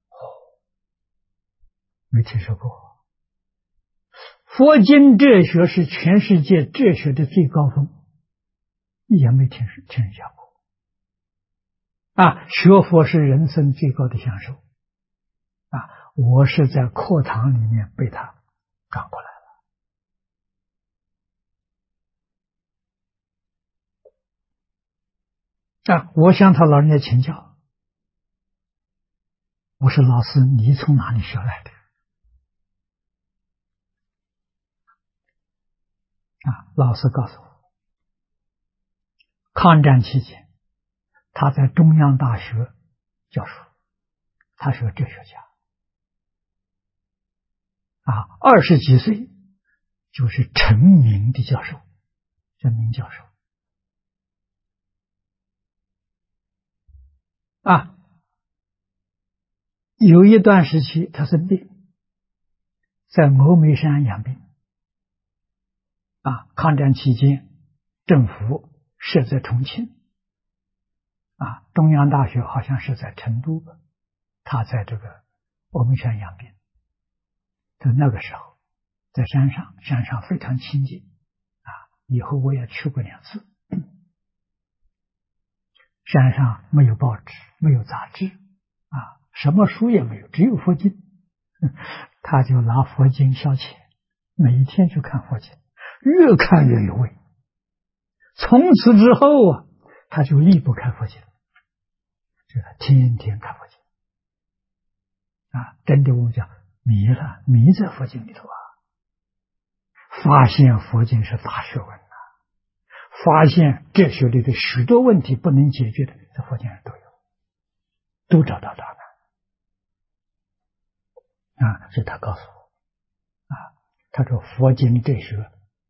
没听说过。佛经哲学是全世界哲学的最高峰，也没听人讲过。学佛是人生最高的享受。我是在课堂里面被他转过来了。我向他老人家请教，我说老师，你从哪里学来的？老师告诉我，抗战期间他在中央大学教书，他是个哲学家。20几岁就是陈明的教授，叫明教授。有一段时期他生病，在峨眉山养病。抗战期间政府设在重庆，中央大学好像是在成都，他在这个峨眉山养病。在那个时候在山上非常清静，以后我也去过2次。山上没有报纸，没有杂志，什么书也没有，只有佛经。他就拿佛经消遣，每一天去看佛经，越看越有味。从此之后他就离不开佛经，就他天天看佛经。真的我们讲迷了，迷在佛经里头发现佛经是大学问发现哲学里的许多问题不能解决的，在佛经上都有，都找到答案。所以他告诉我，他说佛经哲学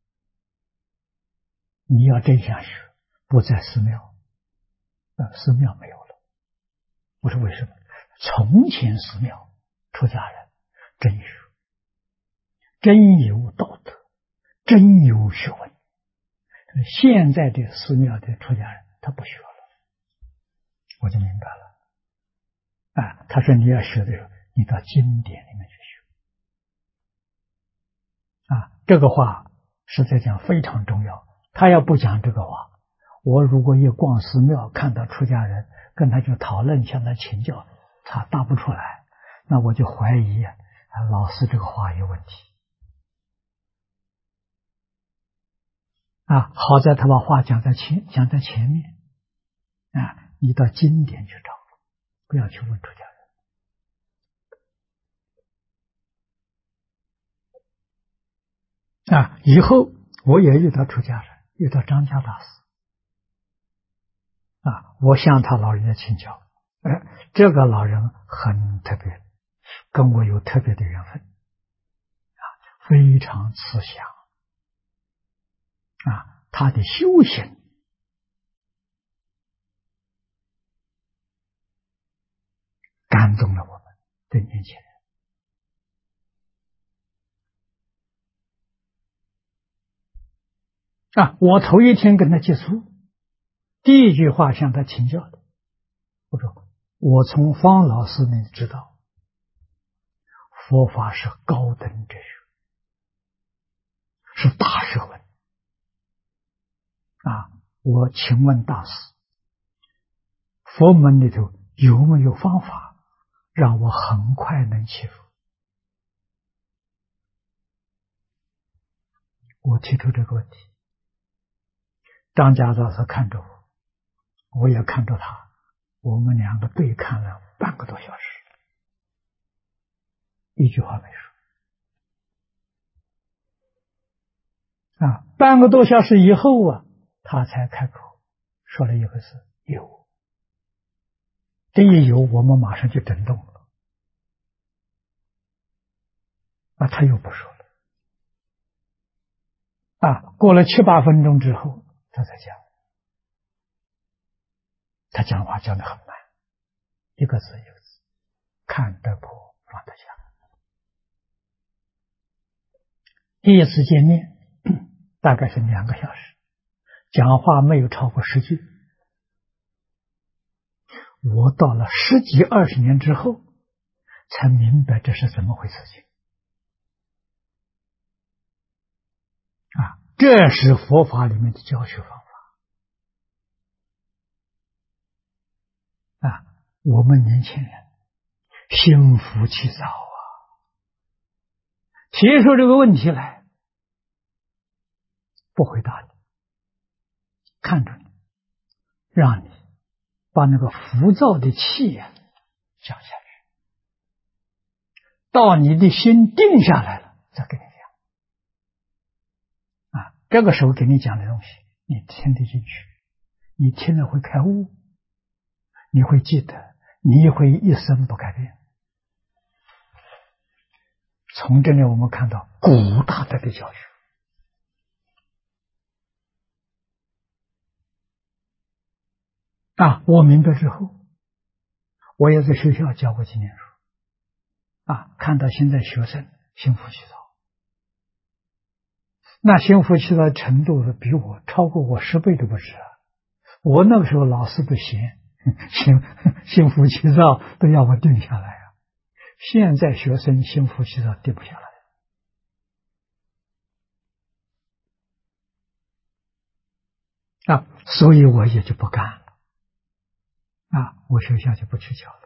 你要真想学，不在寺庙，寺庙没有了。我说为什么？从前寺庙出家人真学，真有道德，真有学问。现在的寺庙的出家人他不学了，我就明白了。他说你要学的时候，你到经典里面去学。这个话实在讲非常重要。他要不讲这个话，我如果一逛寺庙看到出家人跟他去讨论，向他请教，他答不出来，那我就怀疑老师这个话有问题。好在他把话讲在前面。你到经典去找，不要去问出家人。以后我也遇到出家人，遇到张家大师。我向他老人家请教。这个老人很特别，跟我有特别的缘分。非常慈祥。他的修行感动了我们的年轻人。我头一天跟他接触，第一句话向他请教的，我说我从方老师那里知道，佛法是高等哲学，是大学问。我请问大师，佛门里头有没有方法让我很快能起伏？我提出这个问题，张家大师看着我，我也看着他，我们两个对看了半个多小时，一句话没说。半个多小时以后他才开口说了一个字：有。这一有，我们马上就震动了。他又不说了。 过了7、8分钟之后，他才讲。他讲话讲得很慢，一个字一个字，看得破，放得下。第一次见面大概是2个小时，讲话没有超过10句。我到了10几20年之后，才明白这是怎么回事情。这是佛法里面的教学方法。我们年轻人心浮气躁提出这个问题来，不回答你，看着你，让你把那个浮躁的气降下去，到你的心定下来了，再跟你讲。这个时候给你讲的东西，你听得进去，你听了会开悟，你会记得，你会一生不改变。从这里我们看到古大德的教学。我明白之后，我也在学校教过几年书。看到现在学生心浮气躁，那心浮气躁的程度比我超过我10倍都不止。我那个时候老师不嫌，心浮气躁都要我定下来。现在学生心浮气躁定不下来。所以我也就不干了。我学校就不去教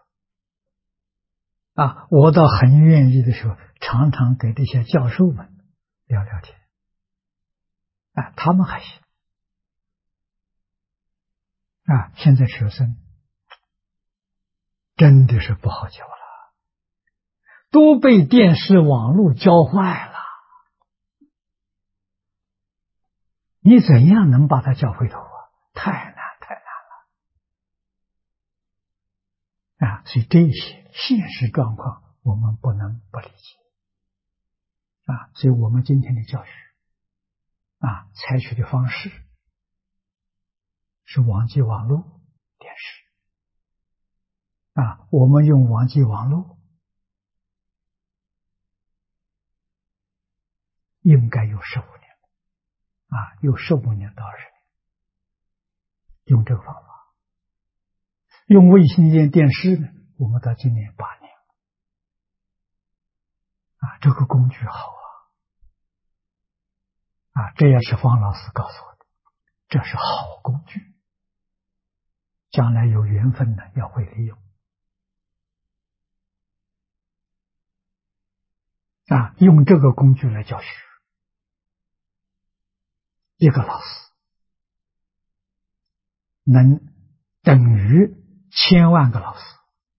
了。我倒很愿意的时候，常常给这些教授们聊聊天。他们还行。现在学生真的是不好教了，都被电视网络教坏了。你怎样能把他教回头太难太难了。所以这些现实状况我们不能不理解。所以我们今天的教学采取的方式是网际网络电视。我们用网际网络应该有15年，有15年到20年，用这个方法。用卫星电视呢，我们到今年8年。这个工具好这也是方老师告诉我的，这是好工具，将来有缘分呢要会利用。用这个工具来教学，一个老师能等于1000万个老师。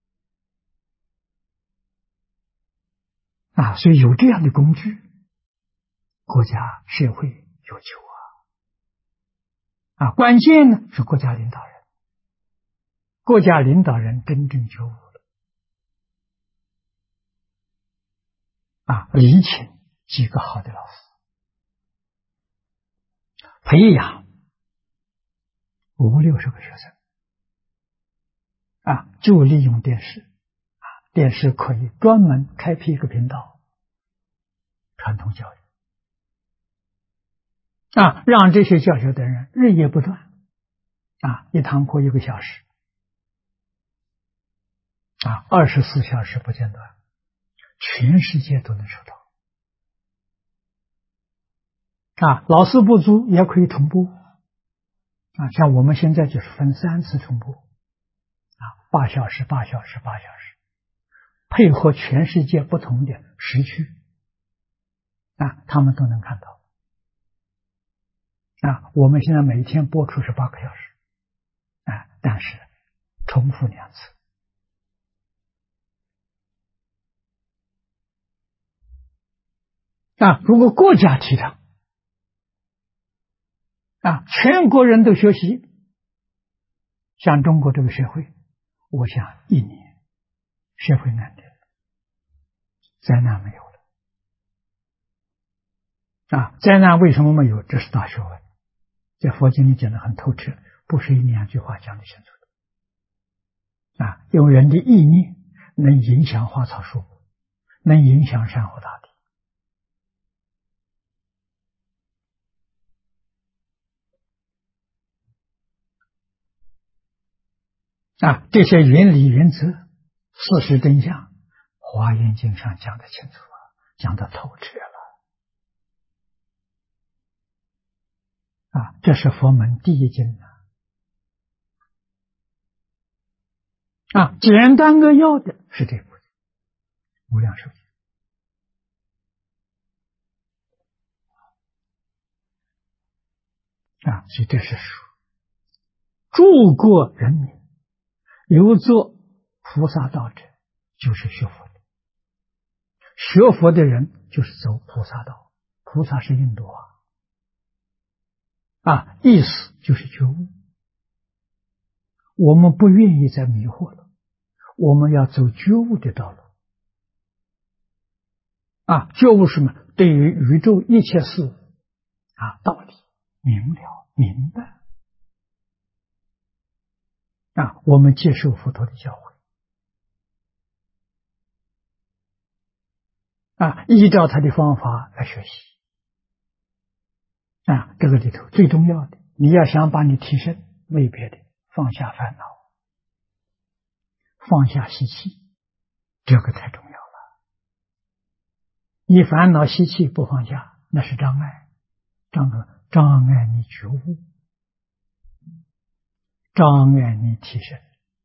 所以有这样的工具，国家社会有救关键呢是国家领导人，国家领导人真正觉悟了，礼请几个好的老师，培养50、60个学生，就利用电视，电视可以专门开辟一个频道，传统教育，让这些教学的人日夜不断，一堂课1个小时，24小时不间断，全世界都能收到。老师不足也可以同步，像我们现在就是分3次同步，8小时、8小时、8小时，配合全世界不同的时区，他们都能看到。我们现在每天播出是8个小时，但是重复2次。如果国家提倡，全国人都学习，像中国这个社会，我想1年社会安定，灾难没有灾难为什么没有？这是大学问，在佛经里讲的很透彻，不是一两句话讲得清楚的。因为人的意念能影响花草树木，能影响山河大地。这些原理原则、事实真相，华严经上讲得清楚讲得透彻了。这是佛门第一经简单扼要的是这部《无量寿经》所以这是书，诸国人民有做菩萨道者，就是学佛的。学佛的人就是走菩萨道，菩萨是印度意思就是觉悟。我们不愿意再迷惑了，我们要走觉悟的道路。觉悟是什么？对于宇宙一切事物道理明了明白。我们接受佛陀的教诲依照他的方法来学习。这个里头最重要的，你要想把你提升，没别的，放下烦恼，放下习气，这个太重要了。你烦恼习气不放下，那是障碍，障碍你觉悟，障碍你提升。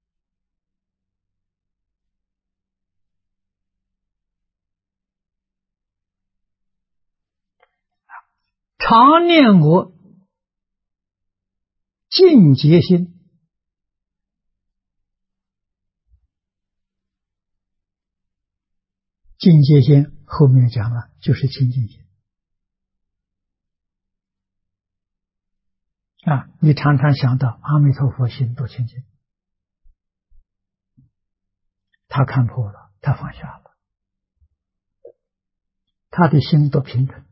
常念我净洁心，净洁心后面讲了，就是清净心。你常常想到阿弥陀佛心多清净，他看破了，他放下了，他的心多平等。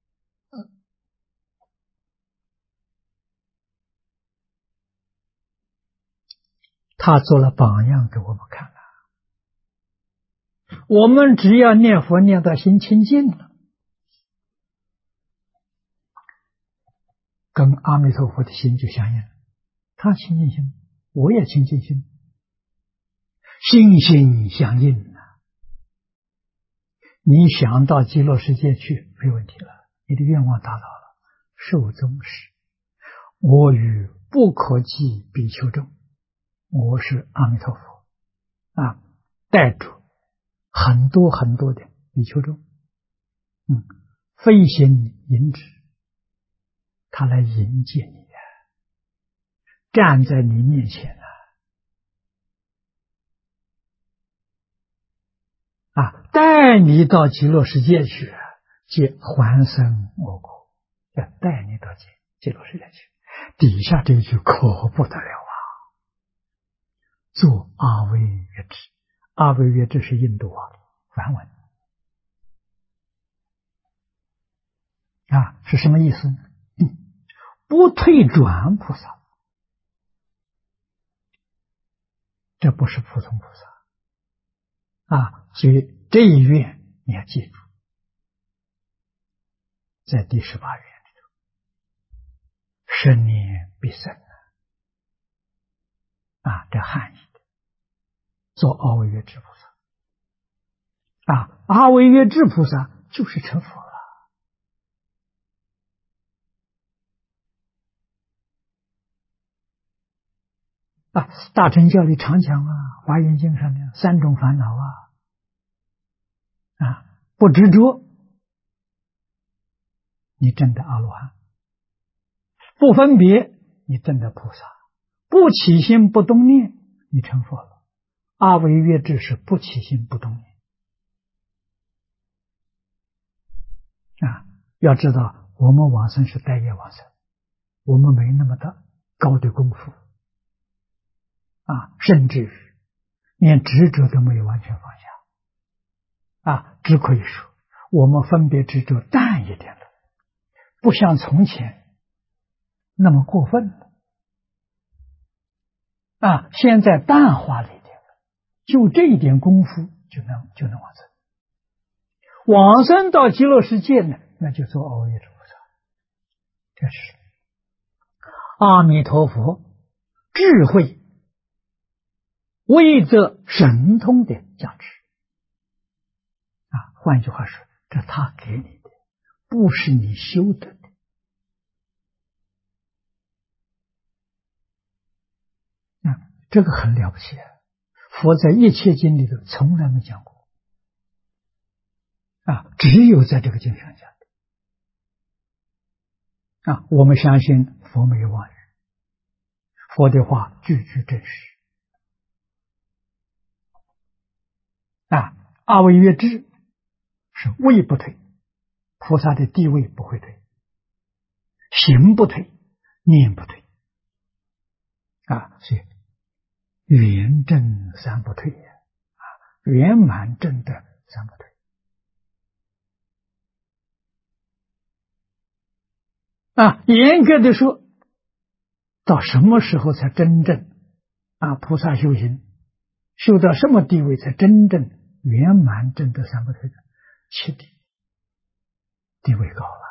他做了榜样给我们看了。我们只要念佛念到心清净了，跟阿弥陀佛的心就相应了。他清净心，我也清净心，心心相应你想到极乐世界去，没问题了，你的愿望达到了。寿终时，我与不可计比丘众，我是阿弥陀佛带着很多很多的比丘众，飞行迎旨，他来迎接你站在你面前带你到极乐世界去，即还生我国，要带你到极乐世界去。底下这一句可不得了做阿惟越致。阿惟越致是印度梵文是什么意思呢？不退转菩萨，这不是普通菩萨所以这一愿你要记住，在第18愿里头，生念必生这含义的，做阿惟越致菩萨阿惟越致菩萨就是成佛了。大乘教里常讲华严经上的3种烦恼不执着，你证得阿罗汉；不分别，你证得菩萨；不起心不动念，你成佛了。阿惟越致是不起心不动念要知道我们往生是带业往生，我们没那么的高的功夫甚至于连执着都没有完全放下只可以说我们分别执着淡一点了， 不像从前那么过分了啊！现在淡化了一点，就这一点功夫就能往生。往生到极乐世界呢，那就做阿惟越致菩萨。这是阿弥陀佛智慧为这神通的加持啊！换句话说，这他给你的，不是你修得的。这个很了不起啊！佛在一切经里头从来没讲过啊，只有在这个经上讲的啊。我们相信佛没有妄语，佛的话句句真实啊。阿惟越致是位不退，菩萨的地位不会退，行不退，念不退啊，所以圆正三不退啊，圆满正的三不退啊。严格的说，到什么时候才真正啊菩萨修行修到什么地位才真正圆满正的三不退的？七地地位高了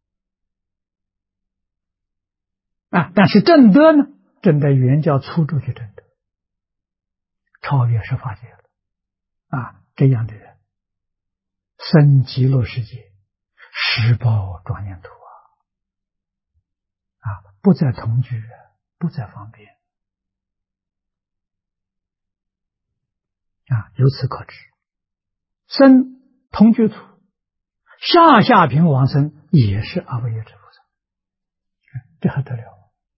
啊。但是正德呢？正德原叫初住去正德，超越十法界了啊！这样的人生极乐世界，十报庄严土啊！不再同居，不再方便啊！由此可知，生同居土，下品往生也是阿惟越致菩萨，这还得了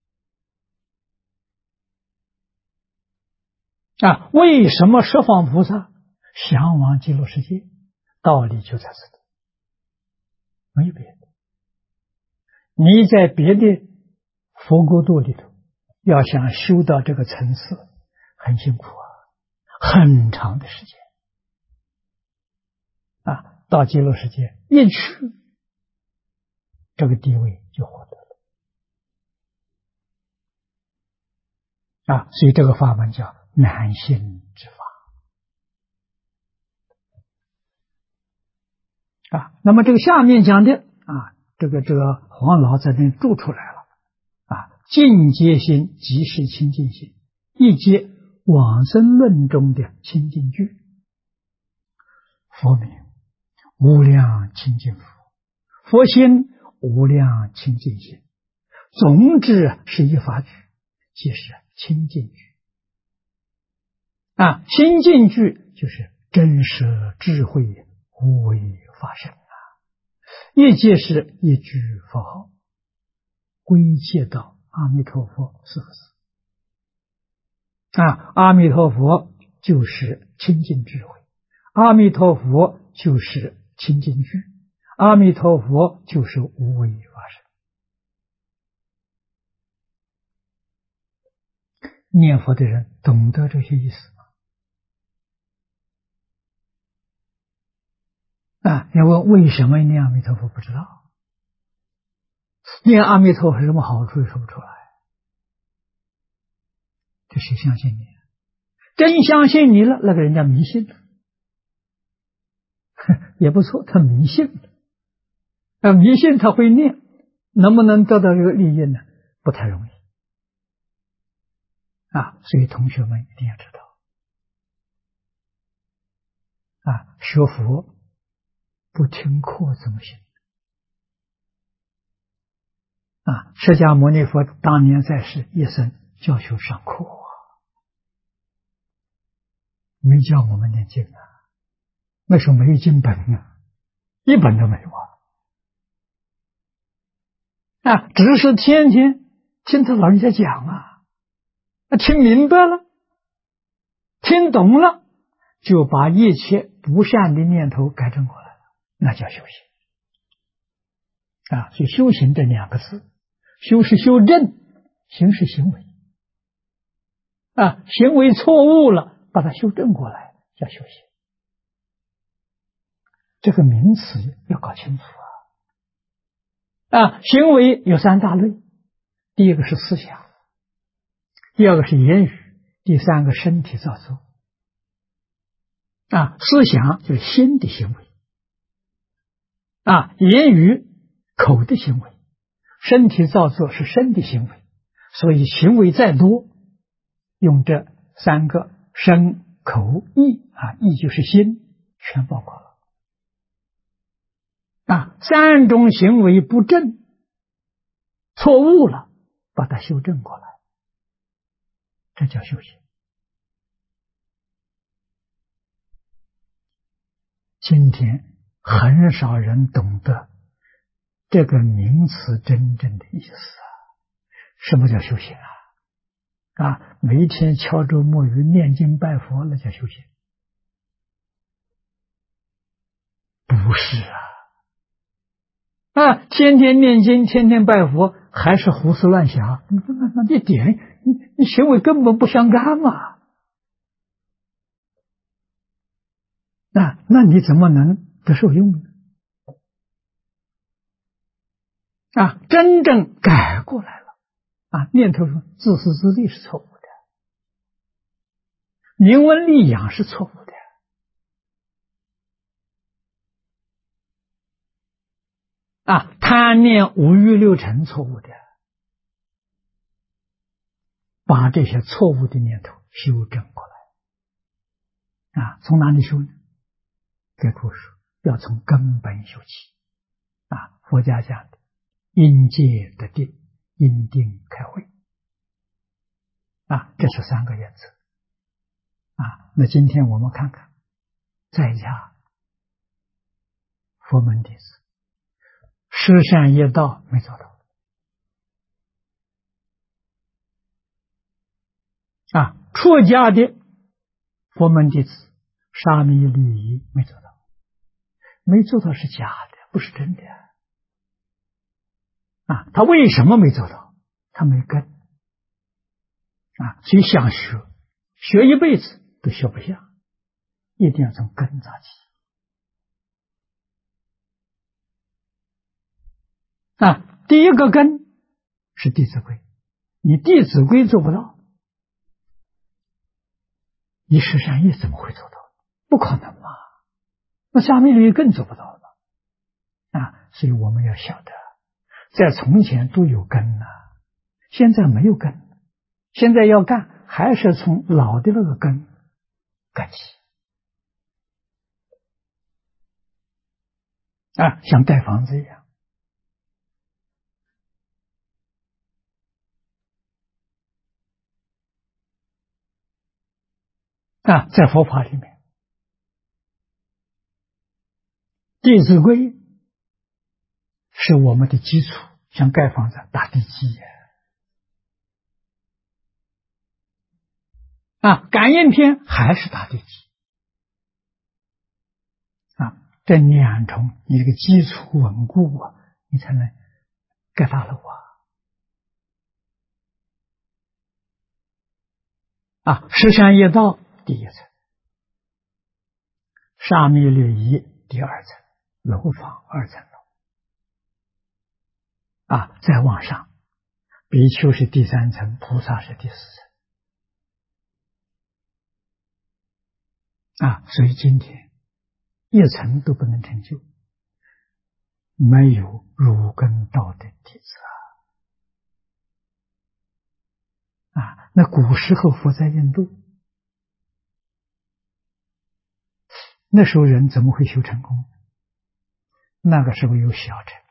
啊！为什么十方菩萨向往极乐世界？道理就在这里，没有别的。你在别的佛国度里头，要想修到这个层次，很辛苦啊，很长的时间啊。到极乐世界一去，这个地位就获得了啊。所以这个法门叫难信之法啊。那么这个下面讲的啊，这个黄老在这注出来了啊，净界心即是清净心，一接往生论中的清净句。佛名无量清净佛，佛心无量清净心，总之是一法句，即是清净句啊。清净句就是真实智慧无为法身啊，一皆是一句佛号，归结到阿弥陀佛四个字啊。阿弥陀佛就是清净智慧，阿弥陀佛就是清净句，阿弥陀佛就是无为法身。念佛的人懂得这些意思吗？啊，要问为什么念阿弥陀佛，不知道。念阿弥陀佛有什么好处，说不出来。这谁相信你？真相信你了，那个人家迷信了，也不错，他迷信了。迷信他会念，能不能得到这个利益呢？不太容易啊。所以同学们一定要知道啊，学佛不听课怎么行啊？释迦牟尼佛当年在世一生教学上课啊，没教我们念经啊，那时候没有经本啊，一本都没有啊，只是天天听他老人家讲啊，听明白了，听懂了，就把一切不善的念头改正过来了，那叫修行啊。所以修行这两个字，修是修正，行是行为啊，行为错误了，把它修正过来叫修行。这个名词要搞清楚行为有三大类，第一个是思想，第二个是言语，第三个身体造作。思想就是心的行为，言语口的行为，身体造作是身的行为。所以行为再多，用这三个身口意意就是心，全包括了。三种行为不正，错误了，把它修正过来，这叫修行。今天很少人懂得这个名词真正的意思什么叫修行每天敲钟摸鱼念经拜佛，那叫修行？不是天天念经天天拜佛还是胡思乱想，那一点你行为根本不相干嘛。那你怎么能得受用呢？真正改过来了念头说自私自利是错误的，名闻利养是错误的，贪念五欲六尘错误的，把这些错误的念头修正过来从哪里修呢？给诸说要从根本修起佛家讲的因戒得定，因定开慧这是三个原则那今天我们看看在家佛门弟子十善业道没做到出家的佛门弟子沙弥礼仪没做到，没做到是假的，不是真的他为什么没做到？他没根所以想学一辈子都学不下，一定要从根扎起第一个根是弟子规，你弟子规做不到，你十善业怎么会做到？不可能嘛！那沙弥礼更做不到了所以我们要晓得，在从前都有根现在没有根，现在要干还是从老的那个根干起像盖房子一样在佛法里面，弟子规是我们的基础，像盖房子打地基感应篇还是打地基这两重你这个基础稳固你才能盖大楼十善业道第一层，沙弥礼仪第二层，楼房二层楼再往上，比丘是第三层，菩萨是第四层所以今天一层都不能成就，没有入根道的弟子那古时候佛在印度，那时候人怎么会修成功？那个时候有小乘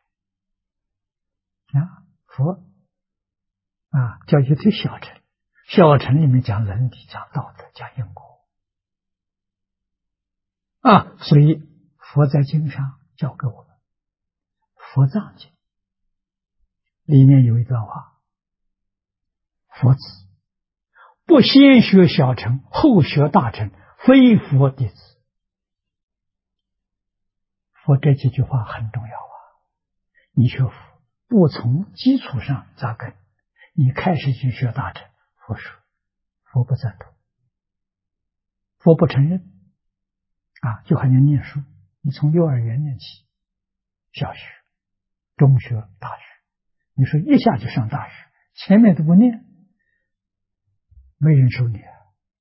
佛叫一堆小乘，小乘里面讲伦理，讲道德，讲因果所以佛在经上教给我们，佛藏经里面有一段话，佛子不先学小乘，后学大乘，非佛弟子。佛这几句话很重要你学佛不从基础上扎根，你开始去学大乘，佛说佛不赞同，佛不承认就好像念书，你从幼儿园念起，小学中学、大学。你说一下就上大学，前面都不念，没人收你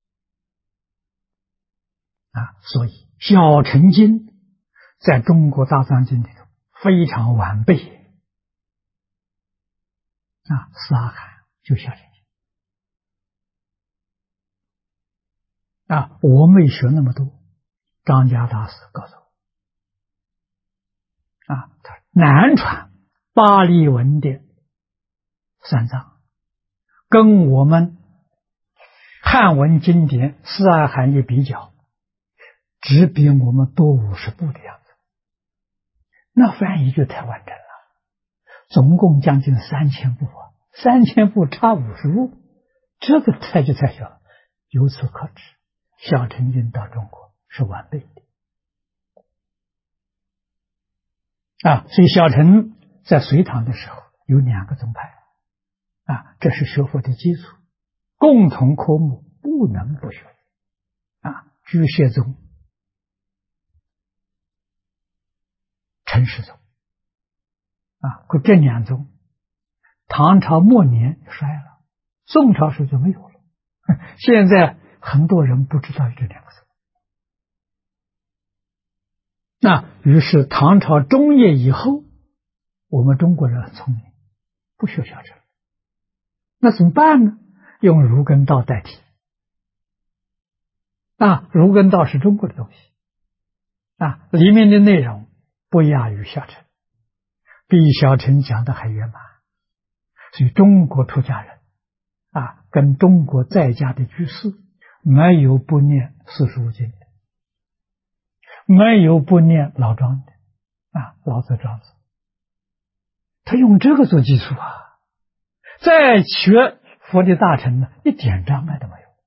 所以小乘经在中国大藏经里头非常完备四阿含就小乘经我没学那么多，张家大师告诉我他南传巴利文的三藏跟我们汉文经典四阿含一比较，只比我们多50部的样子，那翻译就太完整了。总共将近3000部3000部差50部，这个差距太小了。由此可知，小乘经到中国是完备的所以小乘在隋唐的时候有2个宗派这是学佛的基础，共同科目不能不学居士宗、陈氏宗这2宗唐朝末年衰了，宋朝时就没有了。现在很多人不知道这2个宗于是唐朝中叶以后，我们中国人很聪明，不学小乘，那怎么办呢？用儒艮道代替儒艮道是中国的东西里面的内容不亚于小乘，比小乘讲的还圆满。所以中国出家人跟中国在家的居士没有不念45经的，没有不念老庄的老子、庄子，他用这个做基础再学佛的大乘呢，一点障碍都没有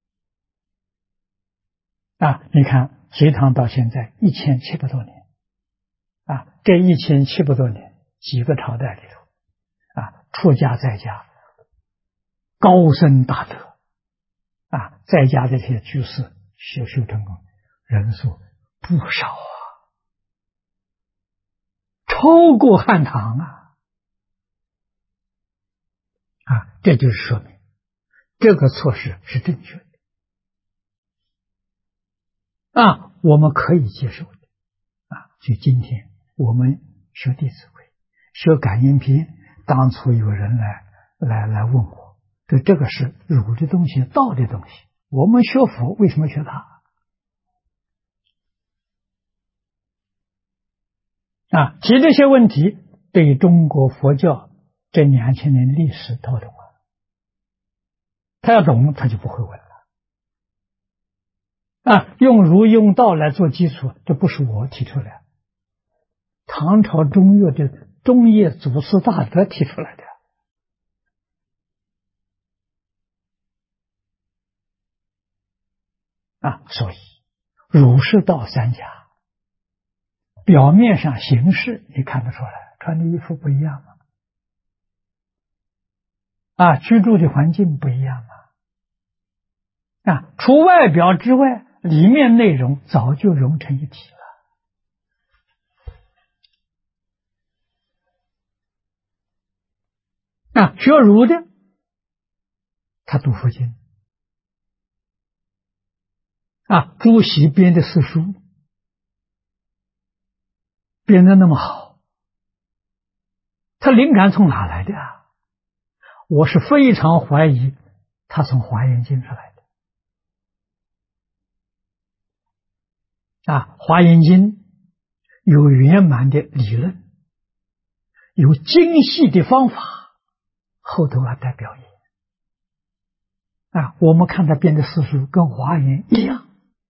你看隋唐到现在1700多年这1700多年几个朝代里头出家在家高僧大德在家这些居士修成功人数不少超过汉唐这就是说明这个措施是正确的我们可以接受的就今天我们学弟子规、学感应篇，当初有人来问我，这个是儒的东西、道的东西，我们学佛为什么学它提这些问题对中国佛教这2000年历史他懂他要懂他就不会问了用儒用道来做基础，这不是我提出来，唐朝中叶的中叶祖师大德提出来的所以儒释道三家表面上形式你看得出来，穿的衣服不一样居住的环境不一样除外表之外，里面内容早就融成一体了学儒的他读佛经朱熹编的四书编得那么好，他灵感从哪来的我是非常怀疑他从华严经出来的华严经有圆满的理论，有精细的方法，后头带表演我们看他编的四书跟华严一样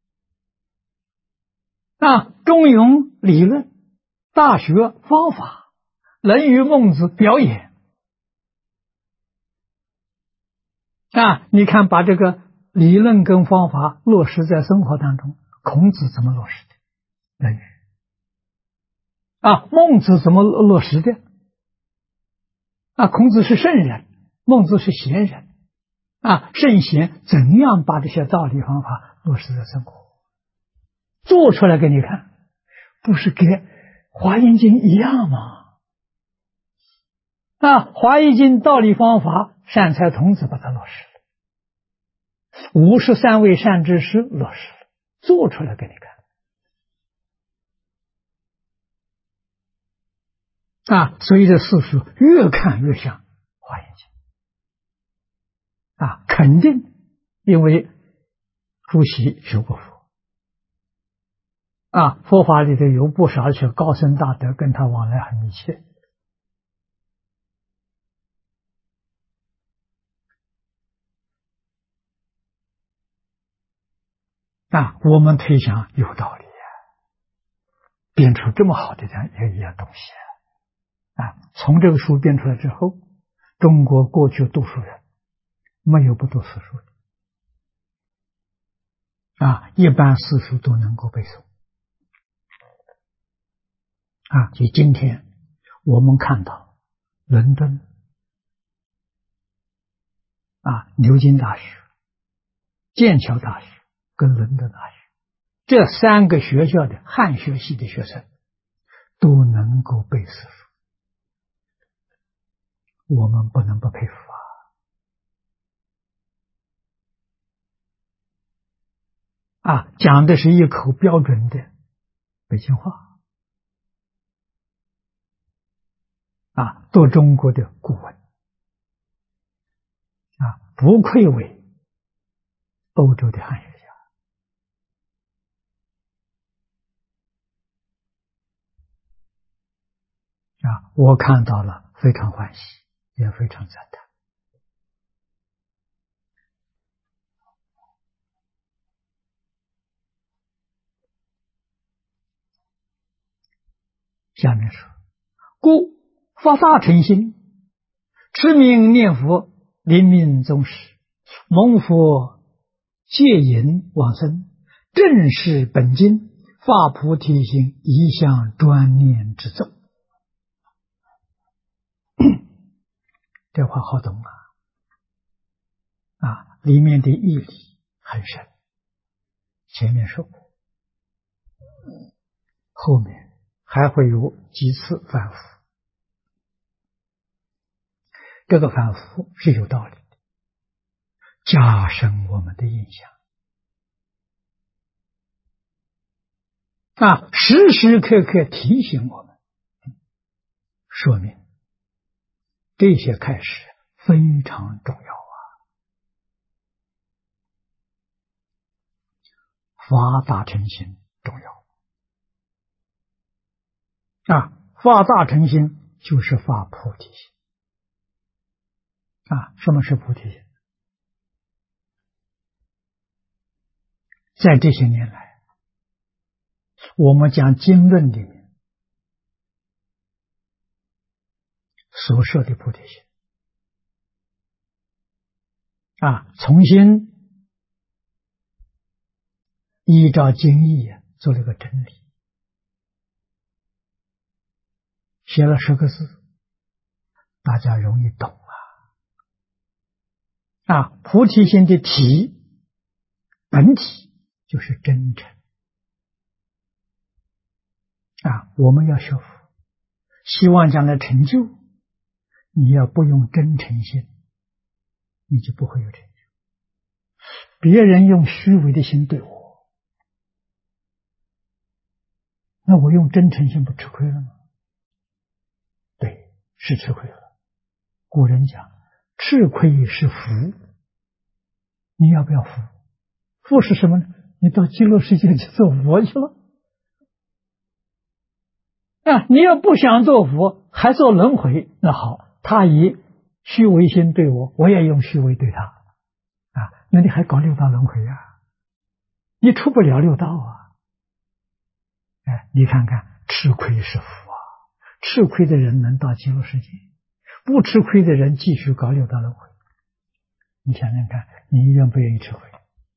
中庸理论、大学方法、论语孟子表演你看把这个理论跟方法落实在生活当中，孔子怎么落实的？论语孟子怎么落实的？孔子是圣人，孟子是贤人圣贤怎样把这些道理方法落实在生活，做出来给你看，不是跟华严经一样吗？ 华严经道理方法，善财童子把它落实了，53位善知识落实了，做出来给你看。所以这四书越看越像华严经。肯定，因为朱熹学过佛。佛法里头有不少些高僧大德跟他往来很密切。我们推想有道理编出这么好的这样一样东西从这个书编出来之后，中国过去读书人没有不读四书的一般四书都能够背诵所以今天我们看到伦敦牛津大学、剑桥大学跟伦敦大学这3个学校的汉学系的学生都能够背四书，我们不能不佩服讲的是一口标准的北京话做中国的古文不愧为欧洲的汉学家我看到了非常欢喜，也非常赞叹。下面说，故发大乘心，持名念佛，临命终时，蒙佛戒引往生，正是本经发菩提心，一向专念之咒。这话好懂里面的义理很深，前面说过，后面还会有几次反复，这个反复是有道理的，加深我们的印象时时刻刻提醒我们，说明这些开始非常重要发大乘心重要发大乘心就是发菩提心什么是菩提心？在这些年来，我们讲经论里面所说的菩提心重新依照经义做了个整理，写了10个字，大家容易懂菩提心的体本体就是真诚我们要学佛，希望将来成就，你要不用真诚心，你就不会有成就。别人用虚伪的心对我，那我用真诚心不吃亏了吗？对，是吃亏了。古人讲吃亏是福，你要不要福？福是什么呢？你到极乐世界去做佛去了你要不想做佛，还做轮回，那好，他以虚伪心对我，我也用虚伪对他那你还搞六道轮回你出不了六道你看看，吃亏是福吃亏的人能到极乐世界，不吃亏的人继续搞六道轮回。你想想看，你愿不愿意吃亏？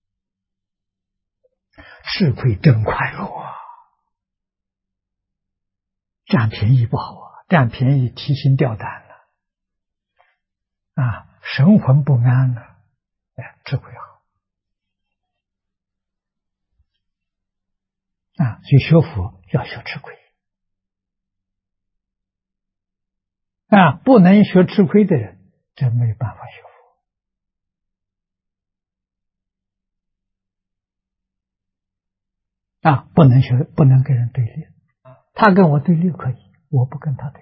吃亏真快乐占便宜不好占便宜提心吊胆了神魂不安了吃亏好所以学佛要学吃亏不能学吃亏的人，真没有办法学佛。不能学，不能跟人对立。他跟我对立可以，我不跟他对立。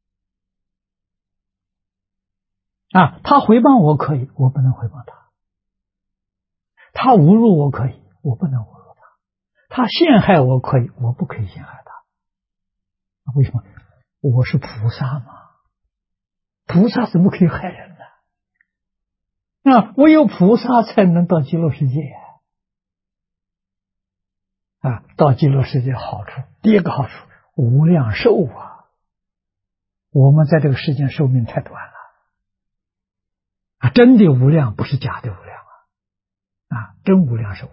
他诽谤我可以，我不能诽谤他。他侮辱我可以，我不能侮辱他。他陷害我可以，我不可以陷害他。为什么？我是菩萨嘛，菩萨怎么可以害人呢？唯有菩萨才能到极乐世界到极乐世界好处，第一个好处无量寿我们在这个世间寿命太短了真的无量，不是假的无量真无量寿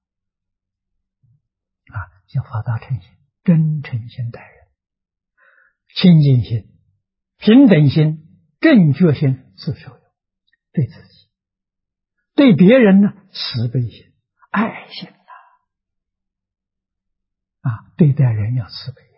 像发大乘心、真诚心待人，清净心、平等心、正觉心自受用，对自己，对别人呢，慈悲心、爱心对待人要慈悲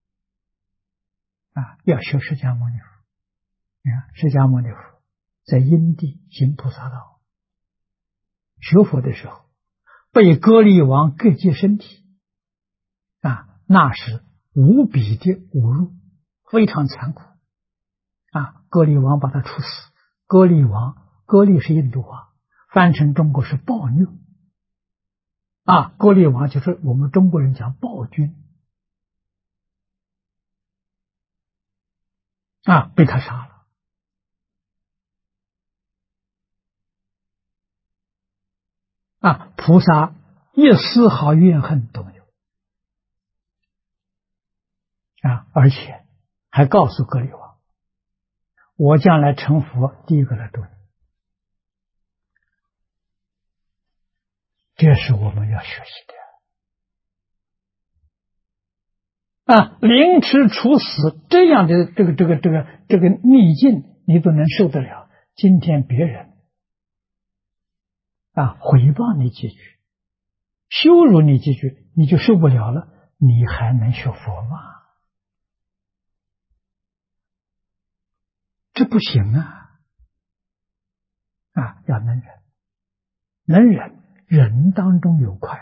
要学释迦牟尼佛。释迦牟尼佛在因地行菩萨道，学佛的时候被割力王割截身体那是无比的侮辱，非常残酷割力王把他处死。割力王，割力是印度话，翻成中国是暴虐割力王就是我们中国人讲暴君被他杀了菩萨一丝毫怨恨都没有而且还告诉割力王，我将来成佛第一个来度你。这是我们要学习的凌迟处死这样的这个逆境你都能受得了，今天别人诽谤你几句，羞辱你几句，你就受不了了，你还能学佛吗？这不行要能忍，能忍，人当中有快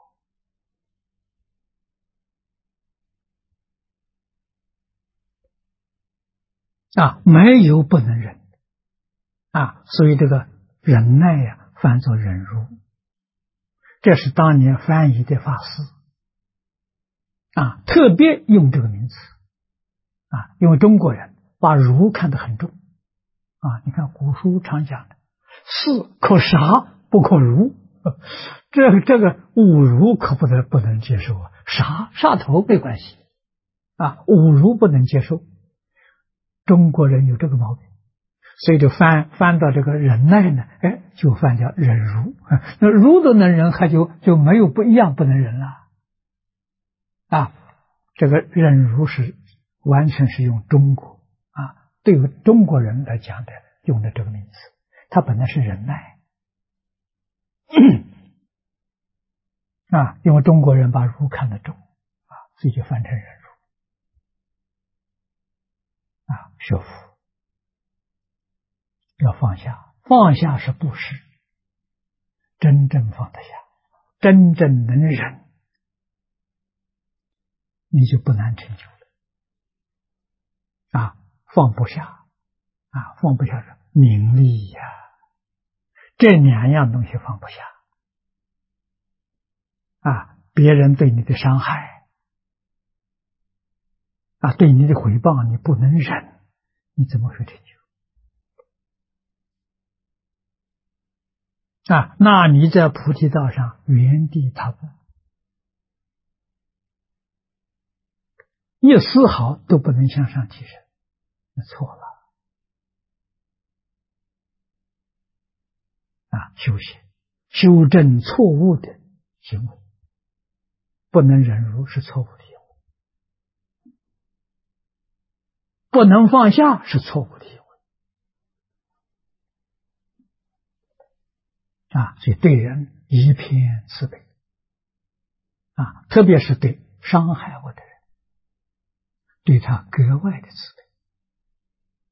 乐没有不能忍所以这个忍耐翻作忍辱，这是当年翻译的法师特别用这个名词因为中国人把儒看得很重你看古书常讲的士可杀不可辱，这个侮辱可不能接受杀头没关系侮辱不能接受。中国人有这个毛病，所以就翻到这个忍耐呢，就翻叫忍辱那辱都能忍，还就没有不一样不能忍了这个忍辱是完全是用中国对于中国人来讲的用的这个名词，它本来是忍耐因为中国人把儒看得重所以就翻成忍辱学佛要放下，放下是布施，真正放得下，真正能忍，你就不难成就了放不下放不下是名利这两样东西放不下别人对你的伤害对你的回报你不能忍，你怎么会成就那你在菩提道上原地踏步，一丝毫都不能向上提升，那错了修行修正错误的行为，不能忍辱是错误的行为，不能放下是错误的行为所以对人一片慈悲特别是对伤害我的人，对他格外的慈悲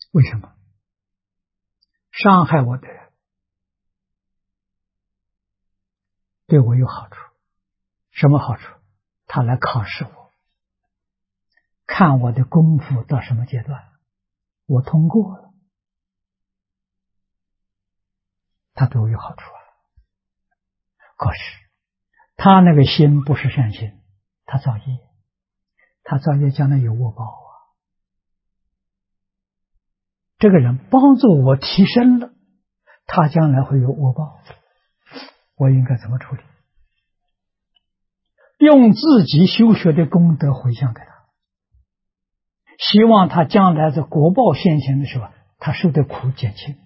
为什么？伤害我的人对我有好处，什么好处？他来考试我，看我的功夫到什么阶段，我通过了，他对我有好处啊。可是他那个心不是善心，他造业，他造业将来有恶报啊。这个人帮助我提升了，他将来会有恶报，我应该怎么处理？用自己修学的功德回向给他，希望他将来在果报现前的时候，他受的苦减轻。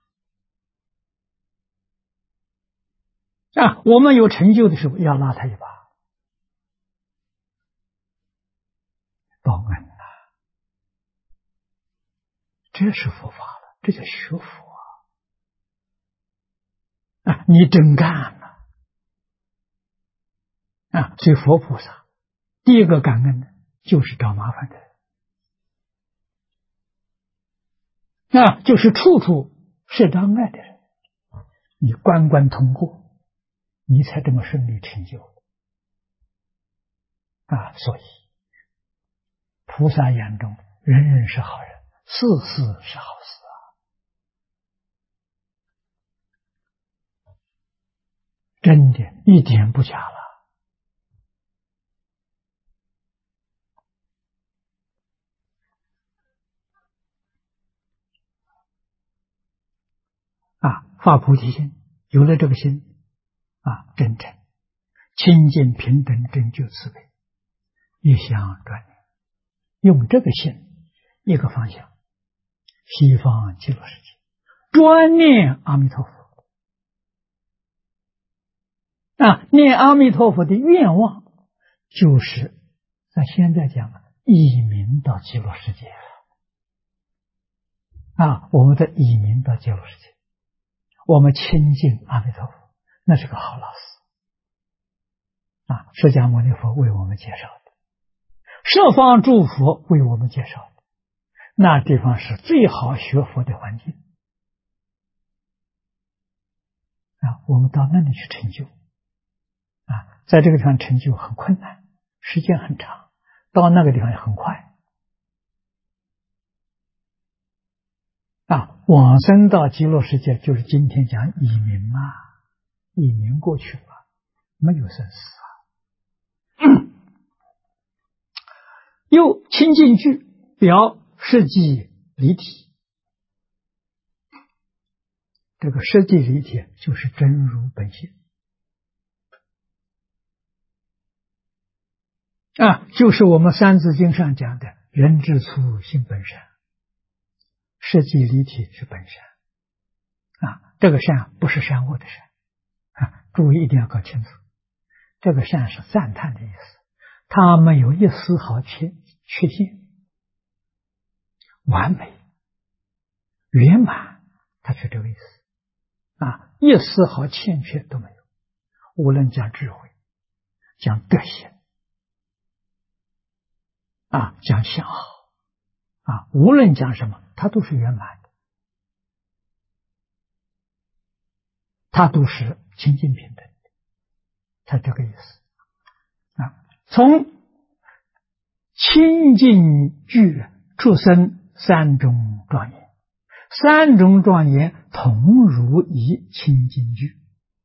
我们有成就的时候，要拉他一把，报恩啊！这是佛法了，这叫学佛啊！你真干了啊！所以佛菩萨第一个感恩的就是找麻烦的人，就是处处设障碍的人，你关关通过，你才这么顺利成就所以菩萨眼中人人是好人，事事是好事真的一点不假了发菩提心，有了这个心真诚清净平等真觉慈悲，一向专念，用这个心一个方向，西方极乐世界专念阿弥陀佛念阿弥陀佛的愿望就是在现在讲移民到极乐世界我们的移民到极乐世界，我们亲近阿弥陀佛，那是个好老师释迦牟尼佛为我们介绍的，十方诸佛为我们介绍的，那地方是最好学佛的环境我们到那里去成就在这个地方成就很困难，时间很长，到那个地方也很快往生到极乐世界就是今天讲移民移民过去没有生死又清净句表实际离体，这个实际离体就是真如本性就是我们三字经上讲的人之初性本善，实际离体是本善这个善不是善恶的善注意一定要搞清楚，这个善是赞叹的意思，它没有一丝毫缺陷，完美圆满，它是这个意思一丝毫欠缺都没有，无论讲智慧讲德行讲相好无论讲什么它都是圆满的，它都是清净平等的，它这个意思从清净句出生三种庄严，三种庄严同如一清净句。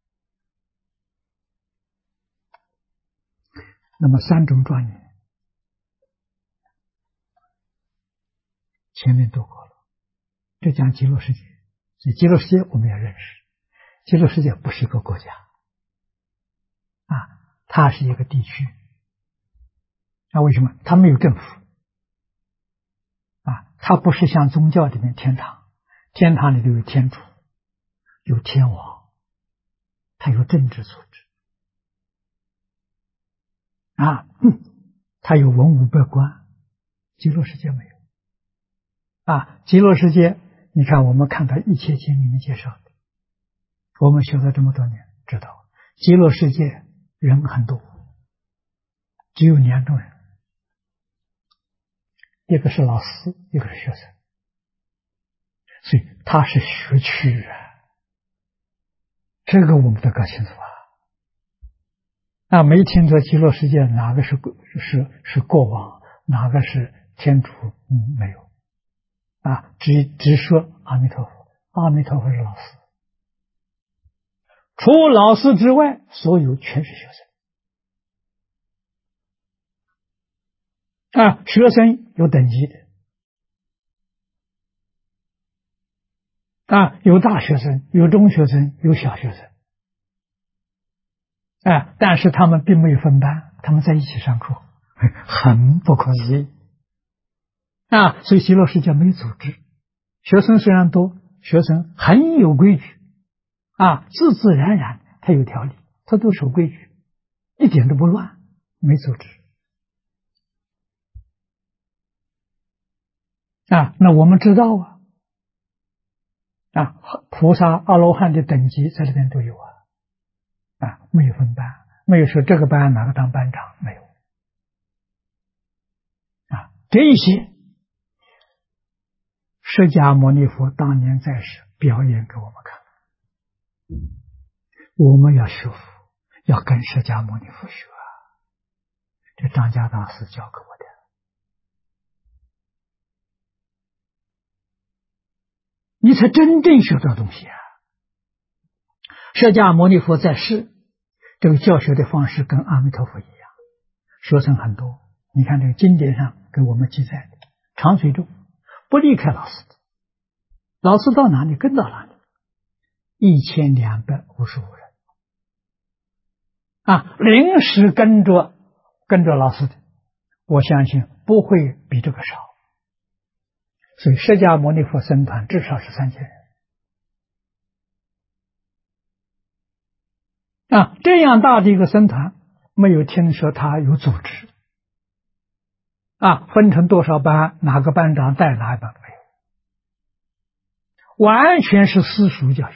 那么三种庄严前面读过了，这讲极乐世界，所以极乐世界我们要认识，极乐世界不是一个国家它是一个地区为什么？它没有政府它不是像宗教里面天堂，天堂里头有天主有天王，它有政治组织它有文武百官，极乐世界没有极乐世界你看我们看到一切经里面介绍的，我们学了这么多年知道极乐世界人很多，只有2种人，一个是老师，一个是学生所以他是学区啊，这个我们都搞清楚没听说极乐世界哪个是过往，哪个是天主，没有只说阿弥陀佛，阿弥陀佛是老师，除老师之外，所有全是学生学生有等级的有大学生，有中学生，有小学生但是他们并没有分班，他们在一起上课，很不可思议所以极乐世界没有组织，学生虽然多，学生很有规矩自自然然，他有条理，他都守规矩，一点都不乱，没组织那我们知道菩萨阿罗汉的等级在这边都有没有分班，没有说这个班哪个当班长，没有这些释迦牟尼佛当年在世表演给我们看，我们要学佛，要跟释迦牟尼佛学这张家大师教给我的。你才真正学到东西释迦牟尼佛在世，这个教学的方式跟阿弥陀佛一样，学生很多。你看这个经典上给我们记载的，长随众不离开老师的，老师到哪里跟到哪里，1255人临时跟着老师的，我相信不会比这个少。所以释迦牟尼佛僧团至少是3000人这样大的一个僧团，没有听说他有组织分成多少班，哪个班长带哪一班，没有，完全是私塾教学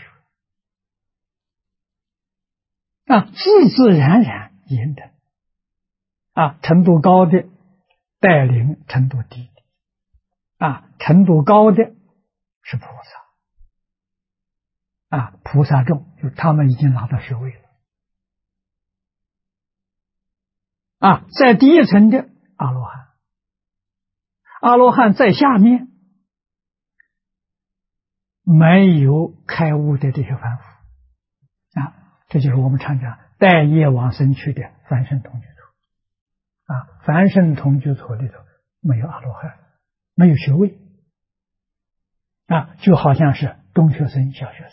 自自然然引导程度高的带领程度低的程度高的是菩萨菩萨众，就他们已经拿到学位了在第一层的阿罗汉，阿罗汉在下面没有开悟的这些凡夫这就是我们常讲带业往生去的凡圣同居土凡圣同居土里头没有阿罗汉，没有学位就好像是中学生小学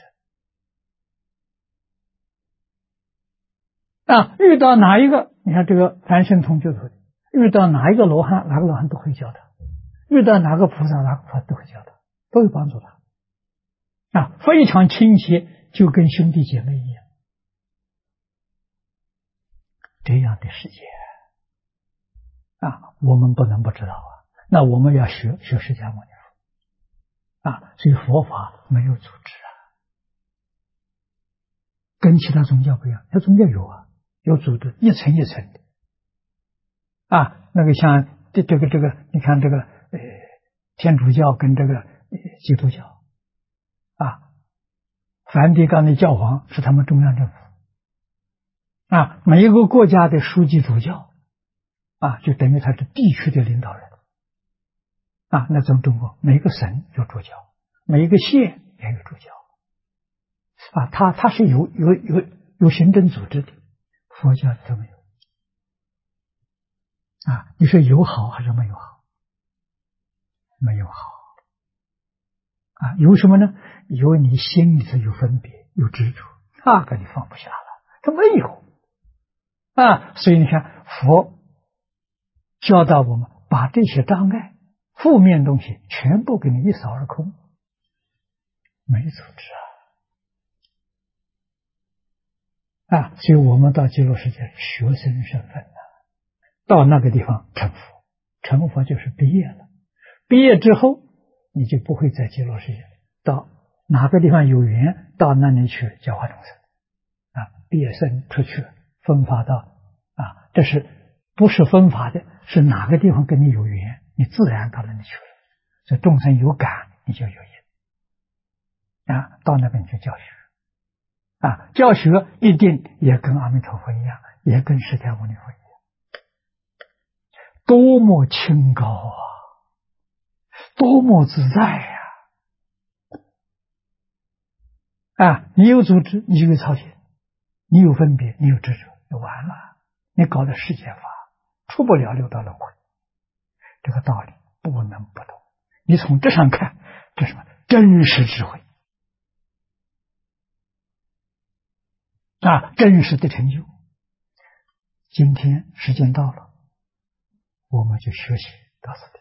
生遇到哪一个，你看这个凡圣同居土遇到哪一个罗汉，哪个罗汉都会教他，遇到哪个菩萨，哪个菩萨都会教他，都会帮助他非常亲切，就跟兄弟姐妹一样。这样的世界我们不能不知道那我们要学释迦牟尼佛所以佛法没有组织跟其他宗教不一样，它宗教有组织，一层一层的那个像这个你看这个天主教跟这个基督教梵蒂冈的教皇是他们中央政府每一个国家的书记主教就等于他是地区的领导人那咱们中国每一个省有主教，每一个县也有主教他是有行政组织的，佛教都没有你说有好还是没有好？没有好有什么呢？有你心里头有分别，有执着，那个你放不下了，他没有所以你看佛教导我们把这些障碍负面东西全部给你一扫而空，没组织所以我们到极乐世界学生身份到那个地方成佛，成佛就是毕业了，毕业之后你就不会在极乐世界，到哪个地方有缘到那里去教化众生毕业生出去分法道这是不是分法的，是哪个地方跟你有缘，你自然到那里去了，所以众生有感你就有因到那边去教学教学一定也跟阿弥陀佛一样，也跟释迦牟尼佛一样，多么清高啊，多么自在你有组织，你就有操心，你有分别，你有执着，就完了。你搞的世界法出不了六道轮回，这个道理不能不懂。你从这上看，这是什么？真实智慧真实的成就。今天时间到了，我们就学习到此地。